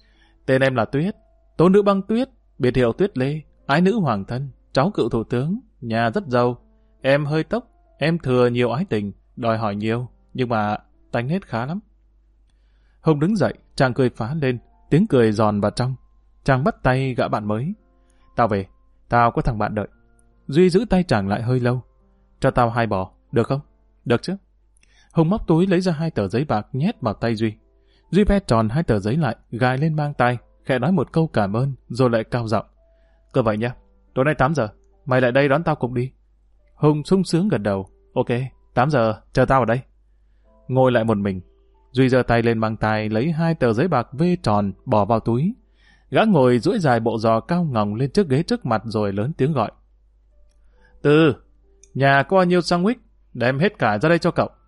Tên em là Tuyết. Tố nữ băng Tuyết. Biệt hiệu Tuyết Lê. Ái nữ hoàng thân. Cháu cựu thủ tướng. nhà rất giàu, em hơi tốc, em thừa nhiều ái tình, đòi hỏi nhiều, nhưng mà tánh nết khá lắm. Hùng đứng dậy, chàng cười phá lên, tiếng cười giòn vào trong. Chàng bắt tay gã bạn mới. Tao về, tao có thằng bạn đợi. Duy giữ tay chàng lại hơi lâu. Cho tao hai bò, được không? Được chứ. Hùng móc túi lấy ra hai tờ giấy bạc nhét vào tay Duy. Duy ve tròn hai tờ giấy lại, gài lên mang tay, khẽ nói một câu cảm ơn, rồi lại cao giọng. Cứ vậy nha, tối nay tám giờ, mày lại đây đón tao cùng đi. Hùng sung sướng gật đầu. Ok, tám giờ, chờ tao ở đây. Ngồi lại một mình, Duy giơ tay lên mang tay lấy hai tờ giấy bạc vê tròn bỏ vào túi. Gã ngồi duỗi dài bộ giò cao ngòng lên chiếc ghế trước mặt rồi lớn tiếng gọi. Từ, nhà có bao nhiêu sandwich, đem hết cả ra đây cho cậu.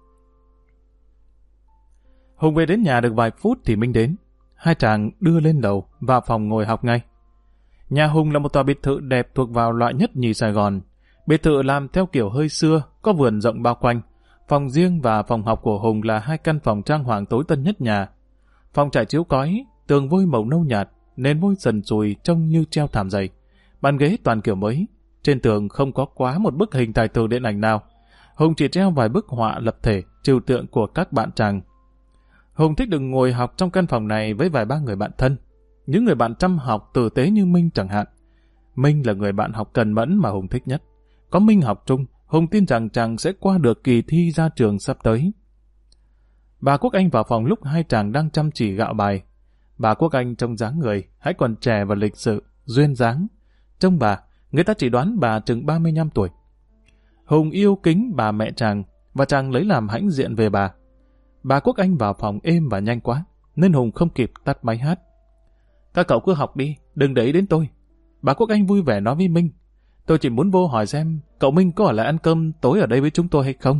Hùng về đến nhà được vài phút thì Minh đến. Hai chàng đưa lên lầu, vào phòng ngồi học ngay. Nhà Hùng là một tòa biệt thự đẹp thuộc vào loại nhất nhì Sài Gòn. Biệt thự làm theo kiểu hơi xưa, có vườn rộng bao quanh. Phòng riêng và phòng học của Hùng là hai căn phòng trang hoàng tối tân nhất nhà. Phòng trải chiếu cói, tường vôi màu nâu nhạt, nền vôi sần sùi trông như treo thảm dày. Bàn ghế toàn kiểu mới. Trên tường không có quá một bức hình tài tử điện ảnh nào. Hùng chỉ treo vài bức họa lập thể, trừu tượng của các bạn chàng. Hùng thích được ngồi học trong căn phòng này với vài ba người bạn thân. Những người bạn chăm học tử tế như Minh chẳng hạn. Minh là người bạn học cần mẫn mà Hùng thích nhất. Có Minh học chung, Hùng tin rằng chàng sẽ qua được kỳ thi ra trường sắp tới. Bà Quốc Anh vào phòng lúc hai chàng đang chăm chỉ gạo bài. Bà Quốc Anh trông dáng người, hãy còn trẻ và lịch sự, duyên dáng. Trông bà, người ta chỉ đoán bà chừng ba mươi lăm tuổi. Hùng yêu kính bà mẹ chàng, và chàng lấy làm hãnh diện về bà. Bà Quốc Anh vào phòng êm và nhanh quá, nên Hùng không kịp tắt máy hát. Các cậu cứ học đi, đừng để ý đến tôi. Bà Quốc Anh vui vẻ nói với Minh. Tôi chỉ muốn vô hỏi xem cậu Minh có ở lại ăn cơm tối ở đây với chúng tôi hay không.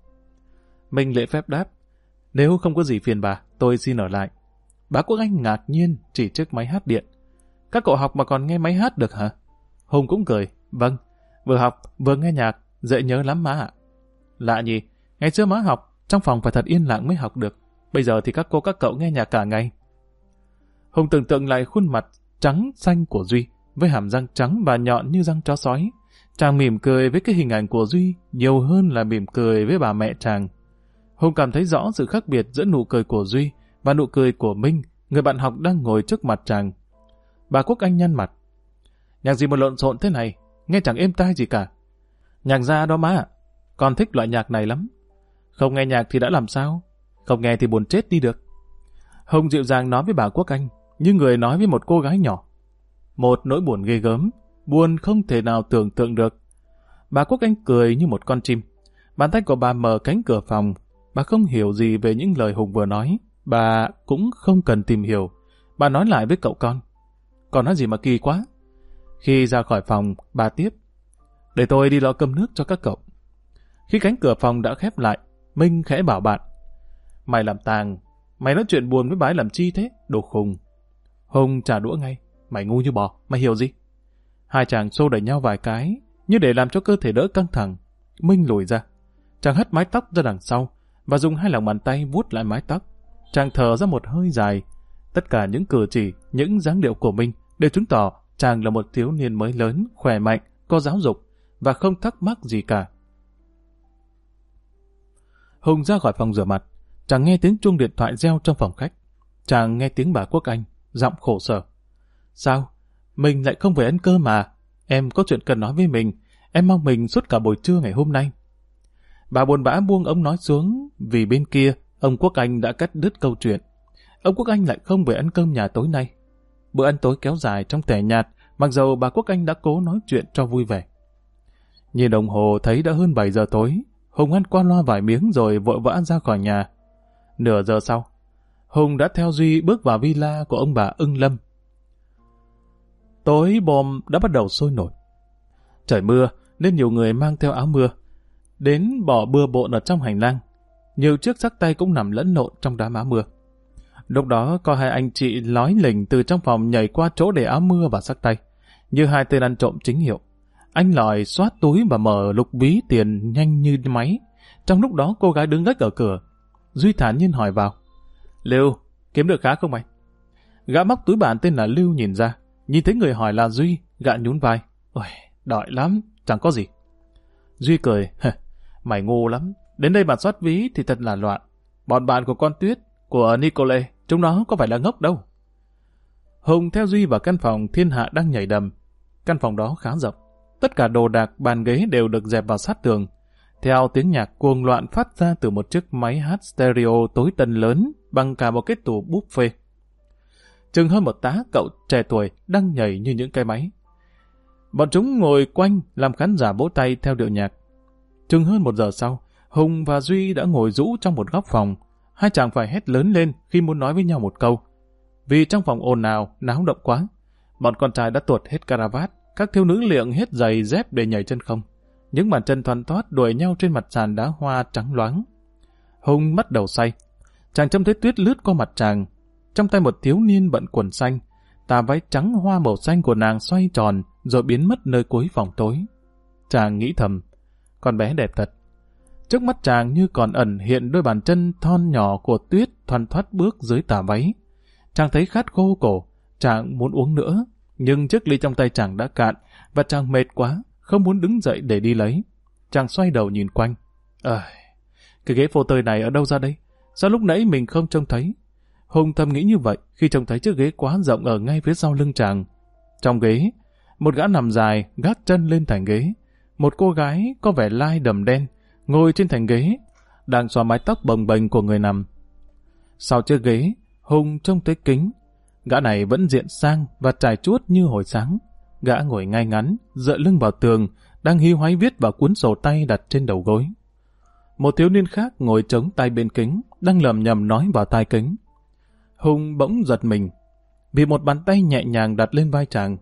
Minh lễ phép đáp. Nếu không có gì phiền bà, tôi xin ở lại. Bà Quốc Anh ngạc nhiên chỉ chiếc máy hát điện. Các cậu học mà còn nghe máy hát được hả? Hùng cũng cười. Vâng, vừa học vừa nghe nhạc, dễ nhớ lắm má ạ. Lạ nhỉ, ngày xưa má học, trong phòng phải thật yên lặng mới học được. Bây giờ thì các cô các cậu nghe nhạc cả ngày. Hùng tưởng tượng lại khuôn mặt trắng xanh của Duy, với hàm răng trắng và nhọn như răng chó sói. Chàng mỉm cười với cái hình ảnh của Duy nhiều hơn là mỉm cười với bà mẹ chàng. Hùng cảm thấy rõ sự khác biệt giữa nụ cười của Duy và nụ cười của Minh, người bạn học đang ngồi trước mặt chàng. Bà Quốc Anh nhăn mặt. Nhạc gì mà lộn xộn thế này, nghe chẳng êm tai gì cả. Nhạc ra đó má ạ, con thích loại nhạc này lắm. Không nghe nhạc thì đã làm sao? Không nghe thì buồn chết đi được. Hùng dịu dàng nói với bà Quốc Anh, như người nói với một cô gái nhỏ. Một nỗi buồn ghê gớm, buồn không thể nào tưởng tượng được. Bà Quốc Anh cười như một con chim. Bàn tay của bà mở cánh cửa phòng. Bà không hiểu gì về những lời Hùng vừa nói. Bà cũng không cần tìm hiểu. Bà nói lại với cậu con. Con nói gì mà kỳ quá. Khi ra khỏi phòng, bà tiếp. Để tôi đi lo cơm nước cho các cậu. Khi cánh cửa phòng đã khép lại, Minh khẽ bảo bạn. Mày làm tàng, mày nói chuyện buồn với bái làm chi thế, đồ khùng. Hùng trả đũa ngay. Mày ngu như bò, mày hiểu gì? Hai chàng xô đẩy nhau vài cái, như để làm cho cơ thể đỡ căng thẳng. Minh lùi ra. Chàng hất mái tóc ra đằng sau, và dùng hai lòng bàn tay vuốt lại mái tóc. Chàng thở ra một hơi dài. Tất cả những cử chỉ, những dáng điệu của Minh đều chứng tỏ chàng là một thiếu niên mới lớn, khỏe mạnh, có giáo dục, và không thắc mắc gì cả. Hùng ra khỏi phòng rửa mặt. Chàng nghe tiếng chuông điện thoại reo trong phòng khách. Chàng nghe tiếng bà Quốc Anh, giọng khổ sở. Sao? Mình lại không về ăn cơm mà. Em có chuyện cần nói với mình. Em mong mình suốt cả buổi trưa ngày hôm nay. Bà buồn bã buông ống nói xuống, vì bên kia, ông Quốc Anh đã cắt đứt câu chuyện. Ông Quốc Anh lại không về ăn cơm nhà tối nay. Bữa ăn tối kéo dài trong tẻ nhạt, mặc dầu bà Quốc Anh đã cố nói chuyện cho vui vẻ. Nhìn đồng hồ thấy đã hơn bảy giờ tối. Hùng ăn qua loa vài miếng rồi vội vã ra khỏi nhà. Nửa giờ sau, Hùng đã theo Duy bước vào villa của ông bà Ưng Lâm. Tối bom đã bắt đầu sôi nổi. Trời mưa nên nhiều người mang theo áo mưa. Đến bỏ bừa bộn ở trong hành lang. Nhiều chiếc xách tay cũng nằm lẫn lộn trong đám áo mưa. Lúc đó có hai anh chị lói lình từ trong phòng nhảy qua chỗ để áo mưa và xách tay, như hai tên ăn trộm chính hiệu. Anh lòi xoát túi và mở lục ví tiền nhanh như máy. Trong lúc đó cô gái đứng gách ở cửa. Duy thản nhiên hỏi vào. Lưu, kiếm được khá không mày? Gã móc túi bạn tên là Lưu nhìn ra. Nhìn thấy người hỏi là Duy, gã nhún vai. Ôi, đói lắm, chẳng có gì. Duy cười, mày ngu lắm, đến đây mà soát ví thì thật là loạn. Bọn bạn của con Tuyết, của Nicole, chúng nó có phải là ngốc đâu. Hùng theo Duy vào căn phòng thiên hạ đang nhảy đầm. Căn phòng đó khá rộng. Tất cả đồ đạc, bàn ghế đều được dẹp vào sát tường. Theo tiếng nhạc cuồng loạn phát ra từ một chiếc máy hát stereo tối tân lớn bằng cả một cái tủ buffet. Chừng hơn một tá cậu trẻ tuổi đang nhảy như những cái máy. Bọn chúng ngồi quanh làm khán giả vỗ tay theo điệu nhạc. Chừng hơn một giờ sau, Hùng và Duy đã ngồi rũ trong một góc phòng. Hai chàng phải hét lớn lên khi muốn nói với nhau một câu. Vì trong phòng ồn ào, náo động quá. Bọn con trai đã tuột hết caravat, các thiếu nữ liệng hết giày dép để nhảy chân không. Những bàn chân thoăn thoắt đuổi nhau trên mặt sàn đá hoa trắng loáng. Hùng bắt đầu say. Chàng trông thấy Tuyết lướt qua mặt chàng. Trong tay một thiếu niên bận quần xanh, tà váy trắng hoa màu xanh của nàng xoay tròn rồi biến mất nơi cuối phòng tối. Chàng nghĩ thầm, con bé đẹp thật. Trước mắt chàng như còn ẩn hiện đôi bàn chân thon nhỏ của Tuyết thoăn thoắt bước dưới tà váy. Chàng thấy khát khô cổ, chàng muốn uống nữa, nhưng chiếc ly trong tay chàng đã cạn và chàng mệt quá, không muốn đứng dậy để đi lấy. Chàng xoay đầu nhìn quanh. Ờ, cái ghế phô tơi này ở đâu ra đây? Sao lúc nãy mình không trông thấy? Hùng thầm nghĩ như vậy khi trông thấy chiếc ghế quá rộng ở ngay phía sau lưng chàng. Trong ghế, một gã nằm dài gác chân lên thành ghế. Một cô gái có vẻ lai đầm đen ngồi trên thành ghế, đang xoa mái tóc bồng bềnh của người nằm. Sau chiếc ghế, Hùng trông thấy kính. Gã này vẫn diện sang và trải chuốt như hồi sáng. Gã ngồi ngay ngắn, dựa lưng vào tường, đang hí hoáy viết vào cuốn sổ tay đặt trên đầu gối. Một thiếu niên khác ngồi chống tay bên kính, đang lầm nhầm nói vào tai kính. Hùng bỗng giật mình, vì một bàn tay nhẹ nhàng đặt lên vai chàng.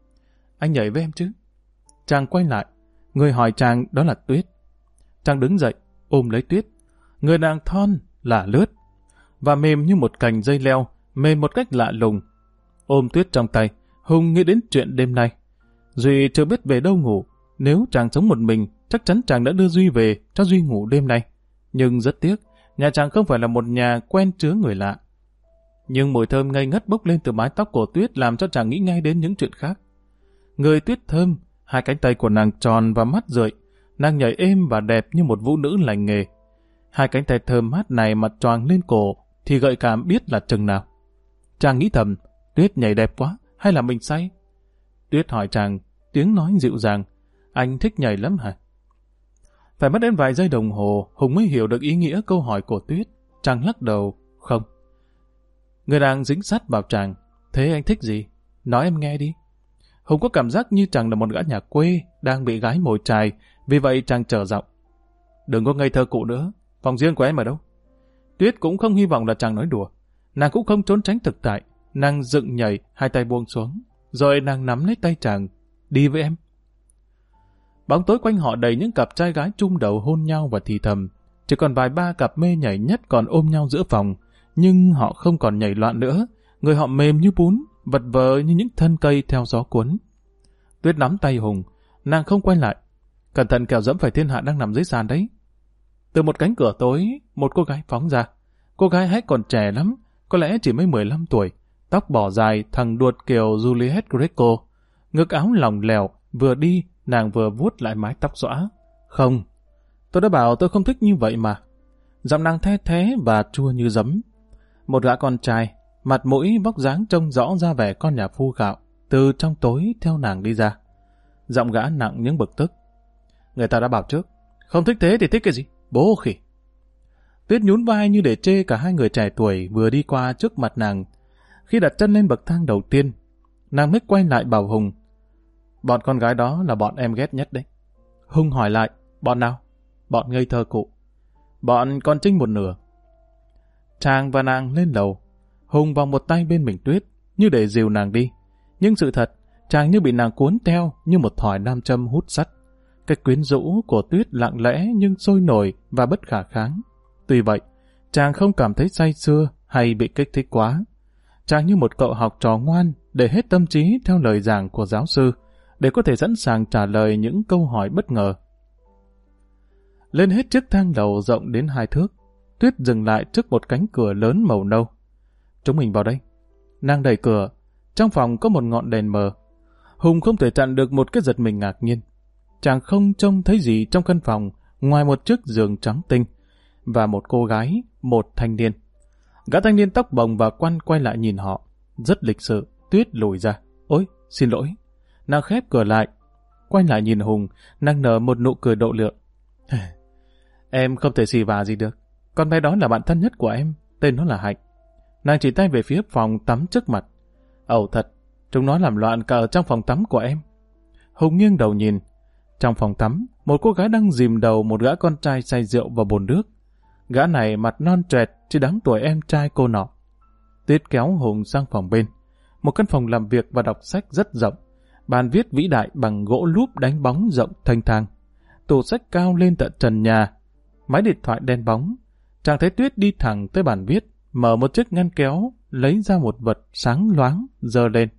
Anh nhảy với em chứ? Chàng quay lại, người hỏi chàng đó là Tuyết. Chàng đứng dậy, ôm lấy Tuyết. Người nàng thon, lả lướt, và mềm như một cành dây leo, mềm một cách lạ lùng. Ôm Tuyết trong tay, Hùng nghĩ đến chuyện đêm nay. Duy chưa biết về đâu ngủ. Nếu chàng sống một mình, chắc chắn chàng đã đưa Duy về cho Duy ngủ đêm nay. Nhưng rất tiếc, nhà chàng không phải là một nhà quen chứa người lạ. Nhưng mùi thơm ngây ngất bốc lên từ mái tóc của Tuyết làm cho chàng nghĩ ngay đến những chuyện khác. Người Tuyết thơm, hai cánh tay của nàng tròn và mắt rượi, nàng nhảy êm và đẹp như một vũ nữ lành nghề. Hai cánh tay thơm mát này mà choàng lên cổ thì gợi cảm biết là chừng nào. Chàng nghĩ thầm, Tuyết nhảy đẹp quá, hay là mình say? Tuyết hỏi chàng, tiếng nói dịu dàng, anh thích nhảy lắm hả? Phải mất đến vài giây đồng hồ, Hùng mới hiểu được ý nghĩa câu hỏi của Tuyết. Chàng lắc đầu, không. Người đang dính sát vào chàng, thế anh thích gì? Nói em nghe đi. Hùng có cảm giác như chàng là một gã nhà quê, đang bị gái mồi chài, vì vậy chàng trở giọng. Đừng có ngây thơ cụ nữa, phòng riêng của em ở đâu? Tuyết cũng không hy vọng là chàng nói đùa. Nàng cũng không trốn tránh thực tại, nàng dựng nhảy, hai tay buông xuống, rồi nàng nắm lấy tay chàng, đi với em. Bóng tối quanh họ đầy những cặp trai gái chung đầu hôn nhau và thì thầm. Chỉ còn vài ba cặp mê nhảy nhất còn ôm nhau giữa phòng, nhưng họ không còn nhảy loạn nữa, người họ mềm như bún, vật vờ như những thân cây theo gió cuốn. Tuyết nắm tay Hùng, nàng không quay lại. Cẩn thận kẻo dẫm phải thiên hạ đang nằm dưới sàn đấy. Từ một cánh cửa tối, một cô gái phóng ra. Cô gái ấy còn trẻ lắm, có lẽ chỉ mới mười lăm tuổi, tóc bỏ dài, thẳng đuột kiểu Juliet Greco, ngực áo lỏng lẻo, vừa đi, nàng vừa vuốt lại mái tóc xõa. Không, tôi đã bảo tôi không thích như vậy mà. Giọng nàng the thế và chua như giấm. Một gã con trai, mặt mũi vóc dáng trông rõ ra vẻ con nhà phu gạo, từ trong tối theo nàng đi ra. Giọng gã nặng những bực tức. Người ta đã bảo trước, không thích thế thì thích cái gì? Bố khỉ. Tuyết nhún vai như để chê cả hai người trẻ tuổi vừa đi qua trước mặt nàng. Khi đặt chân lên bậc thang đầu tiên, nàng mới quay lại bảo Hùng. Bọn con gái đó là bọn em ghét nhất đấy. Hùng hỏi lại, bọn nào? Bọn ngây thơ cụ. Bọn con Trinh một nửa. Chàng và nàng lên lầu. Hùng vòng một tay bên mình Tuyết, như để dìu nàng đi. Nhưng sự thật, chàng như bị nàng cuốn theo như một thỏi nam châm hút sắt. Cái quyến rũ của Tuyết lặng lẽ nhưng sôi nổi và bất khả kháng. Tuy vậy, chàng không cảm thấy say sưa hay bị kích thích quá. Chàng như một cậu học trò ngoan để hết tâm trí theo lời giảng của giáo sư, để có thể sẵn sàng trả lời những câu hỏi bất ngờ. Lên hết chiếc thang lầu rộng đến hai thước, Tuyết dừng lại trước một cánh cửa lớn màu nâu. Chúng mình vào đây. Nàng đẩy cửa, trong phòng có một ngọn đèn mờ. Hùng không thể chặn được một cái giật mình ngạc nhiên. chàng không trông thấy gì trong căn phòng ngoài một chiếc giường trắng tinh và một cô gái, một thanh niên. Gã thanh niên tóc bồng và quăn quay lại nhìn họ, rất lịch sự. Tuyết lùi ra. Ôi, xin lỗi. Nàng khép cửa lại, quay lại nhìn Hùng, nàng nở một nụ cười độ lượng. Em không thể xì vả gì được. Con bé đó là bạn thân nhất của em, tên nó là Hạnh. Nàng chỉ tay về phía phòng tắm trước mặt. Ẩu thật, chúng nó làm loạn cả ở trong phòng tắm của em. Hùng nghiêng đầu nhìn. Trong phòng tắm, một cô gái đang dìm đầu một gã con trai say rượu vào bồn nước. Gã này mặt non choẹt, chỉ đáng tuổi em trai cô nọ. Tuyết kéo Hùng sang phòng bên. Một căn phòng làm việc và đọc sách rất rộng. Bàn viết vĩ đại bằng gỗ lúp đánh bóng rộng thanh thang. Tủ sách cao lên tận trần nhà. Máy điện thoại đen bóng. Chàng thấy Tuyết đi thẳng tới bàn viết, mở một chiếc ngăn kéo, lấy ra một vật sáng loáng, giơ lên.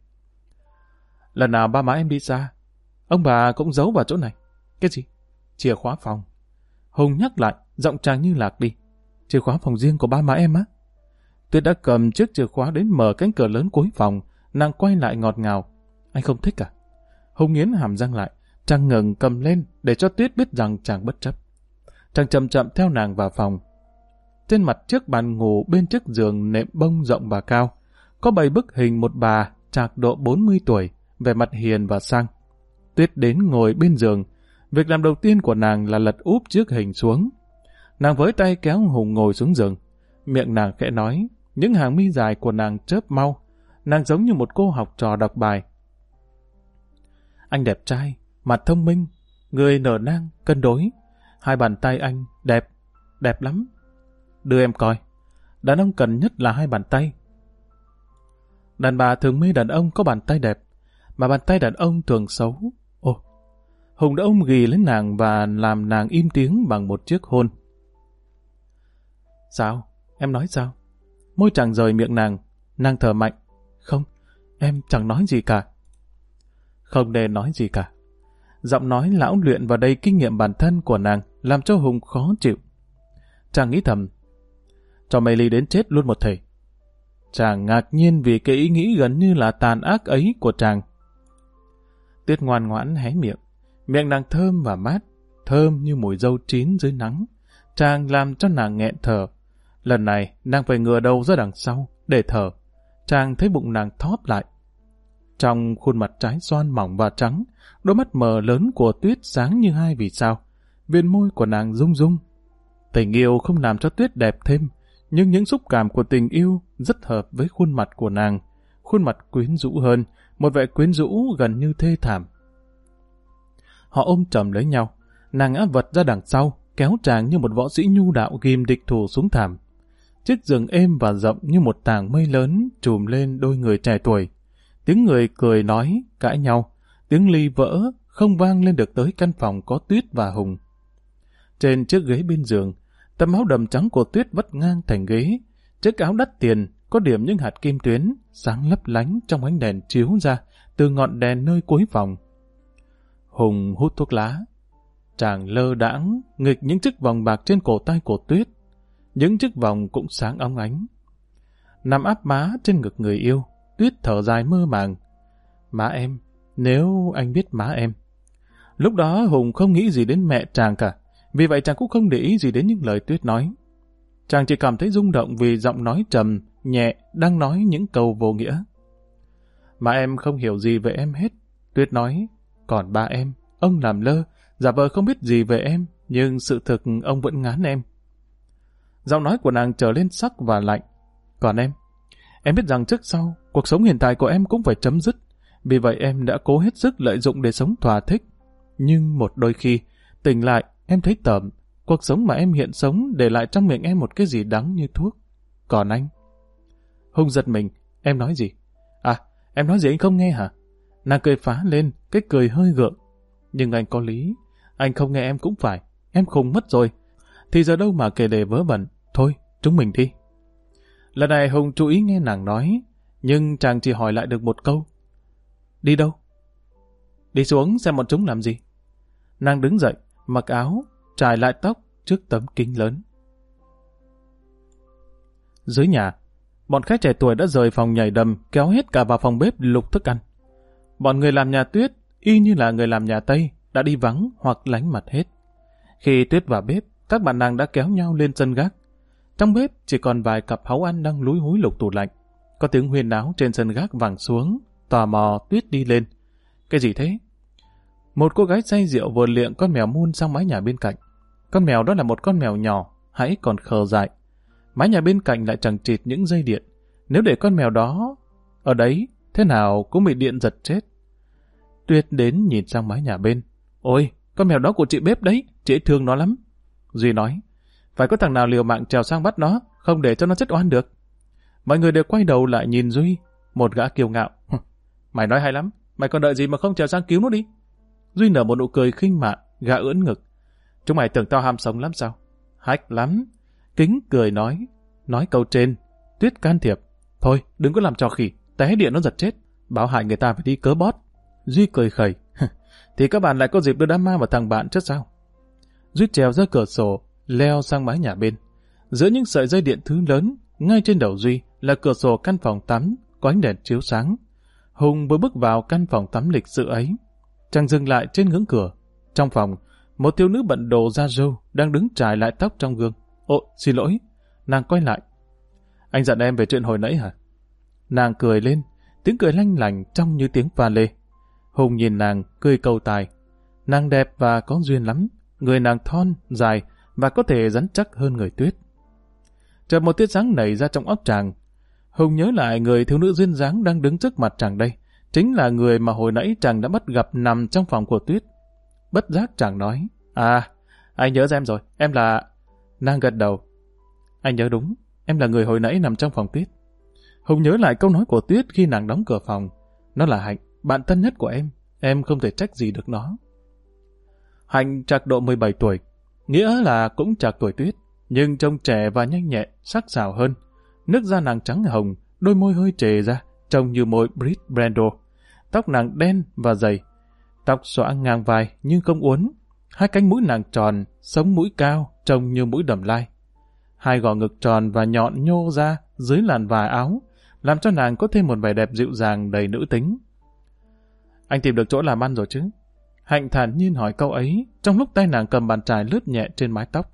Lần nào ba má em đi xa, ông bà cũng giấu vào chỗ này. Cái gì? Chìa khóa phòng. Hùng nhắc lại, giọng chàng như lạc đi. Chìa khóa phòng riêng của ba má em á? Tuyết đã cầm chiếc chìa khóa đến mở cánh cửa lớn cuối phòng, nàng quay lại ngọt ngào. Anh không thích à? Hùng nghiến hàm răng lại, chàng ngẩng cầm lên để cho Tuyết biết rằng chàng bất chấp. Chàng chậm chậm theo nàng vào phòng. Trên mặt chiếc bàn ngủ bên chiếc giường nệm bông rộng và cao, có bày bức hình một bà trạc độ bốn mươi tuổi, vẻ mặt hiền và sang. Tuyết đến ngồi bên giường. Việc làm đầu tiên của nàng là lật úp chiếc hình xuống. Nàng với tay kéo Hùng ngồi xuống giường. Miệng nàng khẽ nói, những hàng mi dài của nàng chớp mau. Nàng giống như một cô học trò đọc bài. Anh đẹp trai, mặt thông minh, người nở nang, cân đối. Hai bàn tay anh đẹp, đẹp lắm. Đưa em coi. Đàn ông cần nhất là hai bàn tay. Đàn bà thường mê đàn ông có bàn tay đẹp, mà bàn tay đàn ông thường xấu. Ồ, Hùng đã ôm ghì lên nàng và làm nàng im tiếng bằng một chiếc hôn. Sao? Em nói sao? Môi chàng rời miệng nàng, nàng thở mạnh. Không, em chẳng nói gì cả. Không để nói gì cả. Giọng nói lão luyện và đầy kinh nghiệm bản thân của nàng làm cho Hùng khó chịu. Chàng nghĩ thầm, cho mày ly đến chết luôn một thể. Chàng ngạc nhiên vì cái ý nghĩ gần như là tàn ác ấy của chàng. Tuyết ngoan ngoãn hé miệng. Miệng nàng thơm và mát, thơm như mùi dâu chín dưới nắng. Chàng làm cho nàng nghẹn thở. Lần này, nàng phải ngửa đầu ra đằng sau, để thở. Chàng thấy bụng nàng thóp lại. Trong khuôn mặt trái xoan mỏng và trắng, đôi mắt mờ lớn của Tuyết sáng như hai vì sao. Viền môi của nàng rung rung. Tình yêu không làm cho Tuyết đẹp thêm, nhưng những xúc cảm của tình yêu rất hợp với khuôn mặt của nàng. Khuôn mặt quyến rũ hơn, một vẻ quyến rũ gần như thê thảm. Họ ôm chầm lấy nhau, nàng ngã vật ra đằng sau, kéo chàng như một võ sĩ nhu đạo ghim địch thủ xuống thảm. Chiếc giường êm và rộng như một tảng mây lớn trùm lên đôi người trẻ tuổi. Tiếng người cười nói, cãi nhau, tiếng ly vỡ không vang lên được tới căn phòng có Tuyết và Hùng. Trên chiếc ghế bên giường, tấm áo đầm trắng của Tuyết vắt ngang thành ghế. Chiếc áo đắt tiền, có điểm những hạt kim tuyến, sáng lấp lánh trong ánh đèn chiếu ra từ ngọn đèn nơi cuối phòng. Hùng hút thuốc lá. Chàng lơ đãng nghịch những chiếc vòng bạc trên cổ tay của Tuyết. Những chiếc vòng cũng sáng óng ánh. Nằm áp má trên ngực người yêu, Tuyết thở dài mơ màng. Má em, nếu anh biết má em. Lúc đó Hùng không nghĩ gì đến mẹ chàng cả, vì vậy chàng cũng không để ý gì đến những lời Tuyết nói. Chàng chỉ cảm thấy rung động vì giọng nói trầm, nhẹ, đang nói những câu vô nghĩa. Má em không hiểu gì về em hết, Tuyết nói. Còn ba em, ông làm lơ, giả vờ không biết gì về em, nhưng sự thực ông vẫn ngán em. Giọng nói của nàng trở lên sắc và lạnh. Còn em, em biết rằng trước sau, cuộc sống hiện tại của em cũng phải chấm dứt, vì vậy em đã cố hết sức lợi dụng để sống thỏa thích. Nhưng một đôi khi, tỉnh lại, em thấy tởm, cuộc sống mà em hiện sống để lại trong miệng em một cái gì đắng như thuốc. Còn anh? Hùng giật mình, em nói gì? À, em nói gì anh không nghe hả? Nàng cười phá lên, cái cười hơi gượng. Nhưng anh có lý, anh không nghe em cũng phải, em khùng mất rồi. Thì giờ đâu mà kể lể vớ vẩn, thôi, chúng mình đi. Lần này Hùng chú ý nghe nàng nói, nhưng chàng chỉ hỏi lại được một câu. Đi đâu? Đi xuống xem bọn chúng làm gì. Nàng đứng dậy, mặc áo, trải lại tóc trước tấm kính lớn. Dưới nhà, bọn khách trẻ tuổi đã rời phòng nhảy đầm, kéo hết cả vào phòng bếp lục thức ăn. Bọn người làm nhà Tuyết, y như là người làm nhà Tây, đã đi vắng hoặc lánh mặt hết. Khi Tuyết vào bếp, các bạn nàng đã kéo nhau lên sân gác. Trong bếp chỉ còn vài cặp háu ăn đang lúi húi lục tủ lạnh. Có tiếng huyên náo trên sân gác vẳng xuống, tò mò Tuyết đi lên. Cái gì thế? Một cô gái say rượu vừa liệng con mèo mun sang mái nhà bên cạnh. Con mèo đó là một con mèo nhỏ, hãy còn khờ dại. Mái nhà bên cạnh lại chằng chịt những dây điện. Nếu để con mèo đó ở đấy, thế nào cũng bị điện giật chết. Tuyết đến nhìn sang mái nhà bên. Ôi, con mèo đó của chị bếp đấy, chị ấy thương nó lắm. Duy nói, phải có thằng nào liều mạng trèo sang bắt nó, không để cho nó chết oan được. Mọi người đều quay đầu lại nhìn Duy, một gã kiêu ngạo. Mày nói hay lắm, mày còn đợi gì mà không trèo sang cứu nó đi. Duy nở một nụ cười khinh mạn, gã ưỡn ngực. Chúng mày tưởng tao ham sống lắm sao? Hách lắm. Kính cười nói, nói câu trên. Tuyết can thiệp. Thôi, đừng có làm trò khỉ, té điện nó giật chết. Báo hại người ta phải đi cớ bót. Duy cười khẩy. Thì các bạn lại có dịp đưa đám ma vào thằng bạn chứ sao? Duy trèo ra cửa sổ, leo sang mái nhà bên. Giữa những sợi dây điện thứ lớn, ngay trên đầu Duy là cửa sổ căn phòng tắm, có ánh đèn chiếu sáng. Hùng vừa bước vào căn phòng tắm lịch sự ấy. Chàng dừng lại trên ngưỡng cửa. Trong phòng, một thiếu nữ bận đồ da râu đang đứng chải lại tóc trong gương. Ồ, xin lỗi. Nàng quay lại. Anh dặn em về chuyện hồi nãy hả? Nàng cười lên, tiếng cười lanh lành trông như tiếng pha lê. Hùng nhìn nàng, cười cầu tài. Nàng đẹp và có duyên lắm. Người nàng thon, dài và có thể rắn chắc hơn người Tuyết. Chợt một tia sáng nảy ra trong óc chàng. Hùng nhớ lại người thiếu nữ duyên dáng đang đứng trước mặt chàng đây. Chính là người mà hồi nãy chàng đã bắt gặp nằm trong phòng của Tuyết. Bất giác chàng nói, à, anh nhớ ra em rồi, em là... Nàng gật đầu. Anh nhớ đúng, em là người hồi nãy nằm trong phòng Tuyết. Hùng nhớ lại câu nói của Tuyết khi nàng đóng cửa phòng. Nó là Hạnh, bạn thân nhất của em, em không thể trách gì được nó. Hạnh trạc độ mười bảy tuổi, nghĩa là cũng trạc tuổi Tuyết, nhưng trông trẻ và nhanh nhẹ, sắc sảo hơn. Nước da nàng trắng hồng, đôi môi hơi trề ra, trông như môi Britt Brando. Tóc nàng đen và dày, tóc xõa ngang vai nhưng không uốn. Hai cánh mũi nàng tròn, sống mũi cao, trông như mũi đầm lai. Hai gò ngực tròn và nhọn nhô ra dưới làn vải áo, làm cho nàng có thêm một vẻ đẹp dịu dàng đầy nữ tính. Anh tìm được chỗ làm ăn rồi chứ? Hạnh thản nhiên hỏi câu ấy, trong lúc tay nàng cầm bàn chải lướt nhẹ trên mái tóc.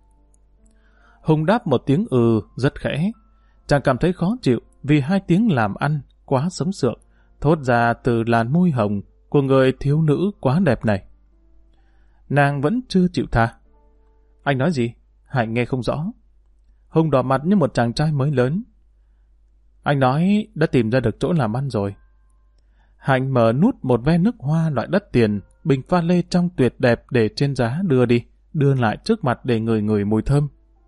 Hùng đáp một tiếng ừ rất khẽ. Chàng cảm thấy khó chịu vì hai tiếng làm ăn quá sấm sượng, thốt ra từ làn môi hồng của người thiếu nữ quá đẹp này. Nàng vẫn chưa chịu tha. Anh nói gì? Hạnh nghe không rõ. Hùng đỏ mặt như một chàng trai mới lớn. Anh nói đã tìm ra được chỗ làm ăn rồi. Hạnh mở nút một ve nước hoa loại đắt tiền, bình pha lê trong tuyệt đẹp để trên giá đưa đi, đưa lại trước mặt để ngửi ngửi mùi thơm.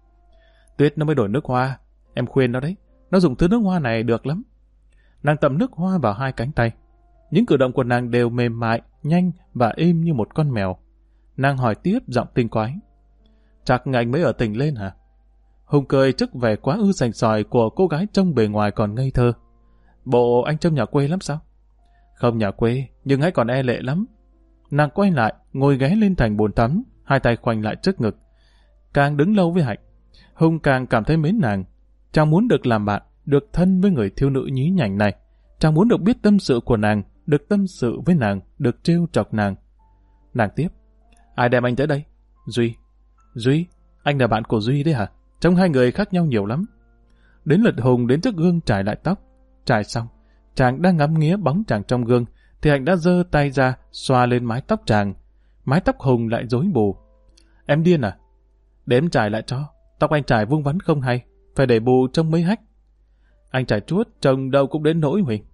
Tuyết nó mới đổi nước hoa, em khuyên nó đấy, nó dùng thứ nước hoa này được lắm. Nàng tẩm nước hoa vào hai cánh tay. Những cử động của nàng đều mềm mại, nhanh và êm như một con mèo. Nàng hỏi tiếp giọng tinh quái. Chắc anh mới ở tỉnh lên hả? Hùng cười trước vẻ quá ư sành sỏi của cô gái trông bề ngoài còn ngây thơ. Bộ anh trông nhà quê lắm sao? Không nhà quê, nhưng hãy còn e lệ lắm. Nàng quay lại, ngồi ghé lên thành bồn tắm, hai tay khoanh lại trước ngực. Càng đứng lâu với Hạnh, Hùng càng cảm thấy mến nàng. Chàng muốn được làm bạn, được thân với người thiếu nữ nhí nhảnh này. Chàng muốn được biết tâm sự của nàng, được tâm sự với nàng, được trêu chọc nàng. Nàng tiếp. Ai đem anh tới đây? Duy. Duy? Anh là bạn của Duy đấy hả? Trông hai người khác nhau nhiều lắm. Đến lượt Hùng đến trước gương trải lại tóc. Trải xong, chàng đang ngắm nghía bóng chàng trong gương, thì Hạnh đã giơ tay ra, xoa lên mái tóc chàng. Mái tóc Hùng lại rối bù. Em điên à? Để em trải lại cho. Tóc anh trải vung vắn không hay, phải để bù trông mấy hách. Anh trải chuốt, trông đâu cũng đến nỗi Huỳnh.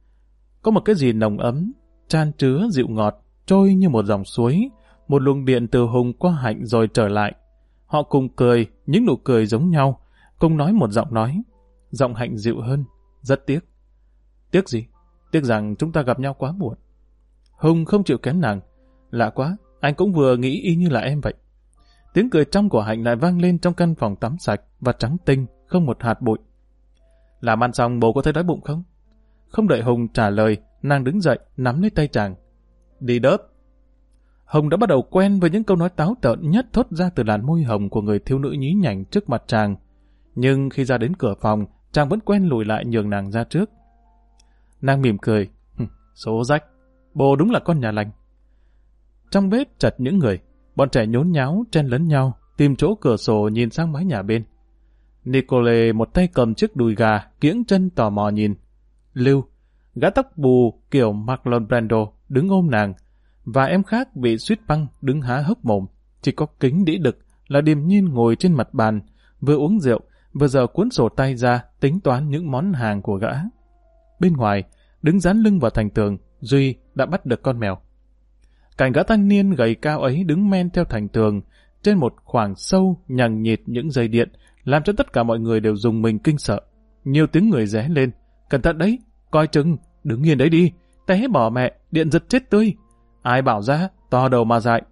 Có một cái gì nồng ấm, chan chứa dịu ngọt, trôi như một dòng suối, một luồng điện từ Hùng qua Hạnh rồi trở lại. Họ cùng cười, những nụ cười giống nhau, cùng nói một giọng nói. Giọng Hạnh dịu hơn, rất tiếc. Tiếc gì? Tiếc rằng chúng ta gặp nhau quá muộn. Hùng không chịu kén nàng. Lạ quá, anh cũng vừa nghĩ y như là em vậy. Tiếng cười trong của Hạnh lại vang lên trong căn phòng tắm sạch và trắng tinh, không một hạt bụi. Làm ăn xong bố có thấy đói bụng không? Không đợi Hùng trả lời, nàng đứng dậy, nắm lấy tay chàng. Đi đớp. Hùng đã bắt đầu quen với những câu nói táo tợn nhất thốt ra từ làn môi hồng của người thiếu nữ nhí nhảnh trước mặt chàng. Nhưng khi ra đến cửa phòng, chàng vẫn quen lùi lại nhường nàng ra trước. Nàng mỉm cười. Số rách, bố đúng là con nhà lành. Trong bếp chật những người, bọn trẻ nhốn nháo chen lấn nhau, tìm chỗ cửa sổ nhìn sang mái nhà bên. Nicole một tay cầm chiếc đùi gà, kiễng chân tò mò nhìn. Lưu, gã tóc bù kiểu Marlon Brando, đứng ôm nàng, và em khác bị suýt băng đứng há hốc mồm. Chỉ có Kính đĩ đực là điềm nhiên ngồi trên mặt bàn, vừa uống rượu, vừa giờ cuốn sổ tay ra tính toán những món hàng của gã. Bên ngoài, đứng dán lưng vào thành tường, Duy đã bắt được con mèo. Cảnh gã thanh niên gầy cao ấy đứng men theo thành tường, trên một khoảng sâu nhằng nhịt những dây điện, làm cho tất cả mọi người đều rùng mình kinh sợ. Nhiều tiếng người ré lên, cẩn thận đấy, coi chừng, đứng yên đấy đi, té bỏ mẹ, điện giật chết tươi. Ai bảo ra, to đầu mà dại.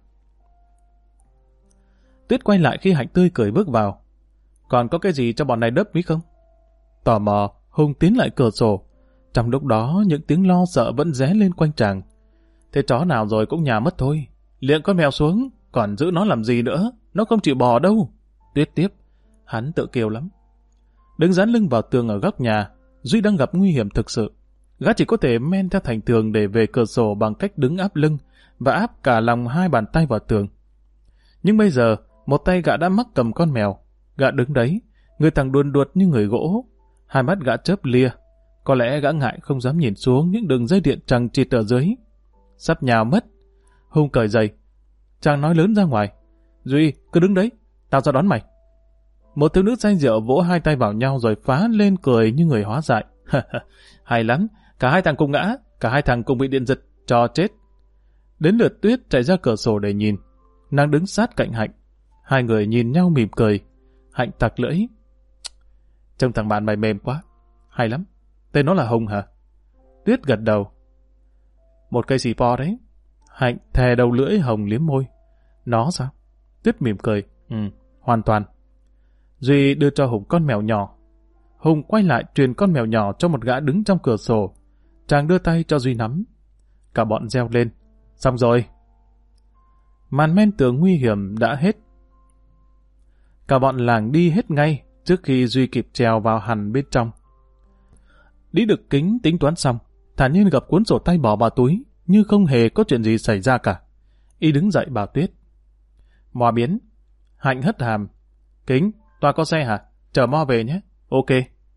Tuyết quay lại khi Hạnh tươi cười bước vào. Còn có cái gì cho bọn này đớp biết không? Tò mò, Hùng tiến lại cửa sổ. Trong lúc đó, những tiếng lo sợ vẫn ré lên quanh chàng. Thế chó nào rồi cũng nhà mất thôi. Liệng con mèo xuống, còn giữ nó làm gì nữa, nó không chịu bò đâu. Tuyết tiếp, hắn tự kêu lắm. Đứng dán lưng vào tường ở góc nhà, Duy đang gặp nguy hiểm thực sự. Gã chỉ có thể men theo thành tường để về cửa sổ bằng cách đứng áp lưng và áp cả lòng hai bàn tay vào tường. Nhưng bây giờ, một tay gã đã mắc cầm con mèo. Gã đứng đấy, người thằng đuôn đuột như người gỗ. Hai mắt gã chớp lia. Có lẽ gã ngại không dám nhìn xuống những đường dây điện chằng chịt ở dưới. Sắp nhào mất. Hùng cởi giày. Chàng nói lớn ra ngoài. Duy, cứ đứng đấy, tao ra đón mày. Một thiếu nữ say rượu vỗ hai tay vào nhau rồi phá lên cười như người hóa dại. Hay lắm, cả hai thằng cùng ngã, cả hai thằng cùng bị điện giật, cho chết. Đến lượt Tuyết chạy ra cửa sổ để nhìn. Nàng đứng sát cạnh Hạnh. Hai người nhìn nhau mỉm cười. Hạnh tặc lưỡi. Trông thằng bạn mày mềm quá. Hay lắm. Tên nó là Hùng hả? Tuyết gật đầu. Một cây xì po đấy. Hạnh thè đầu lưỡi Hồng liếm môi. Nó sao? Tuyết mỉm cười. Ừ, hoàn toàn. Duy đưa cho Hùng con mèo nhỏ. Hùng quay lại truyền con mèo nhỏ cho một gã đứng trong cửa sổ. Chàng đưa tay cho Duy nắm. Cả bọn reo lên. Xong rồi. Màn men tường nguy hiểm đã hết. Cả bọn làng đi hết ngay trước khi Duy kịp trèo vào hẳn bên trong. Đĩ Đực Kính tính toán xong, thản nhiên gặp cuốn sổ tay bỏ vào túi, như không hề có chuyện gì xảy ra cả. Y đứng dậy bảo Tuyết. Mò biến. Hạnh hất hàm. Kính, tòa có xe hả? Chở Mo về nhé. Ok.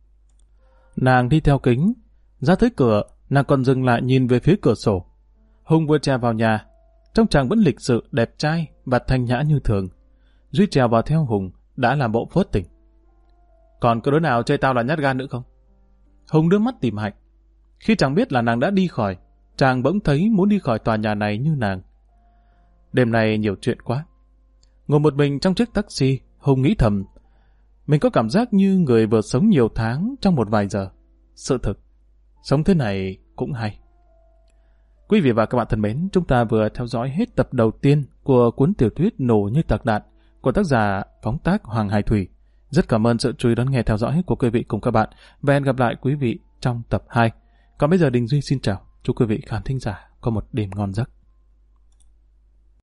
Nàng đi theo Kính. Ra tới cửa, nàng còn dừng lại nhìn về phía cửa sổ. Hùng vừa trèo vào nhà. Trông chàng vẫn lịch sự, đẹp trai và thanh nhã như thường. Duy trèo vào theo Hùng, đã làm bộ phớt tỉnh. Còn có đứa nào chơi tao là nhát gan nữa không? Hùng đưa mắt tìm Hạnh. Khi chàng biết là nàng đã đi khỏi, chàng bỗng thấy muốn đi khỏi tòa nhà này như nàng. Đêm nay nhiều chuyện quá. Ngồi một mình trong chiếc taxi, Hùng nghĩ thầm. Mình có cảm giác như người vừa sống nhiều tháng trong một vài giờ. Sự thực, sống thế này cũng hay. Quý vị và các bạn thân mến, chúng ta vừa theo dõi hết tập đầu tiên của cuốn tiểu thuyết Nổ như tạc đạn của tác giả phóng tác Hoàng Hải Thủy. Rất cảm ơn sự chú ý đón nghe theo dõi của quý vị cùng các bạn và hẹn gặp lại quý vị trong tập hai. Còn bây giờ Đình Duy xin chào. Chúc quý vị khán thính giả có một đêm ngon giấc.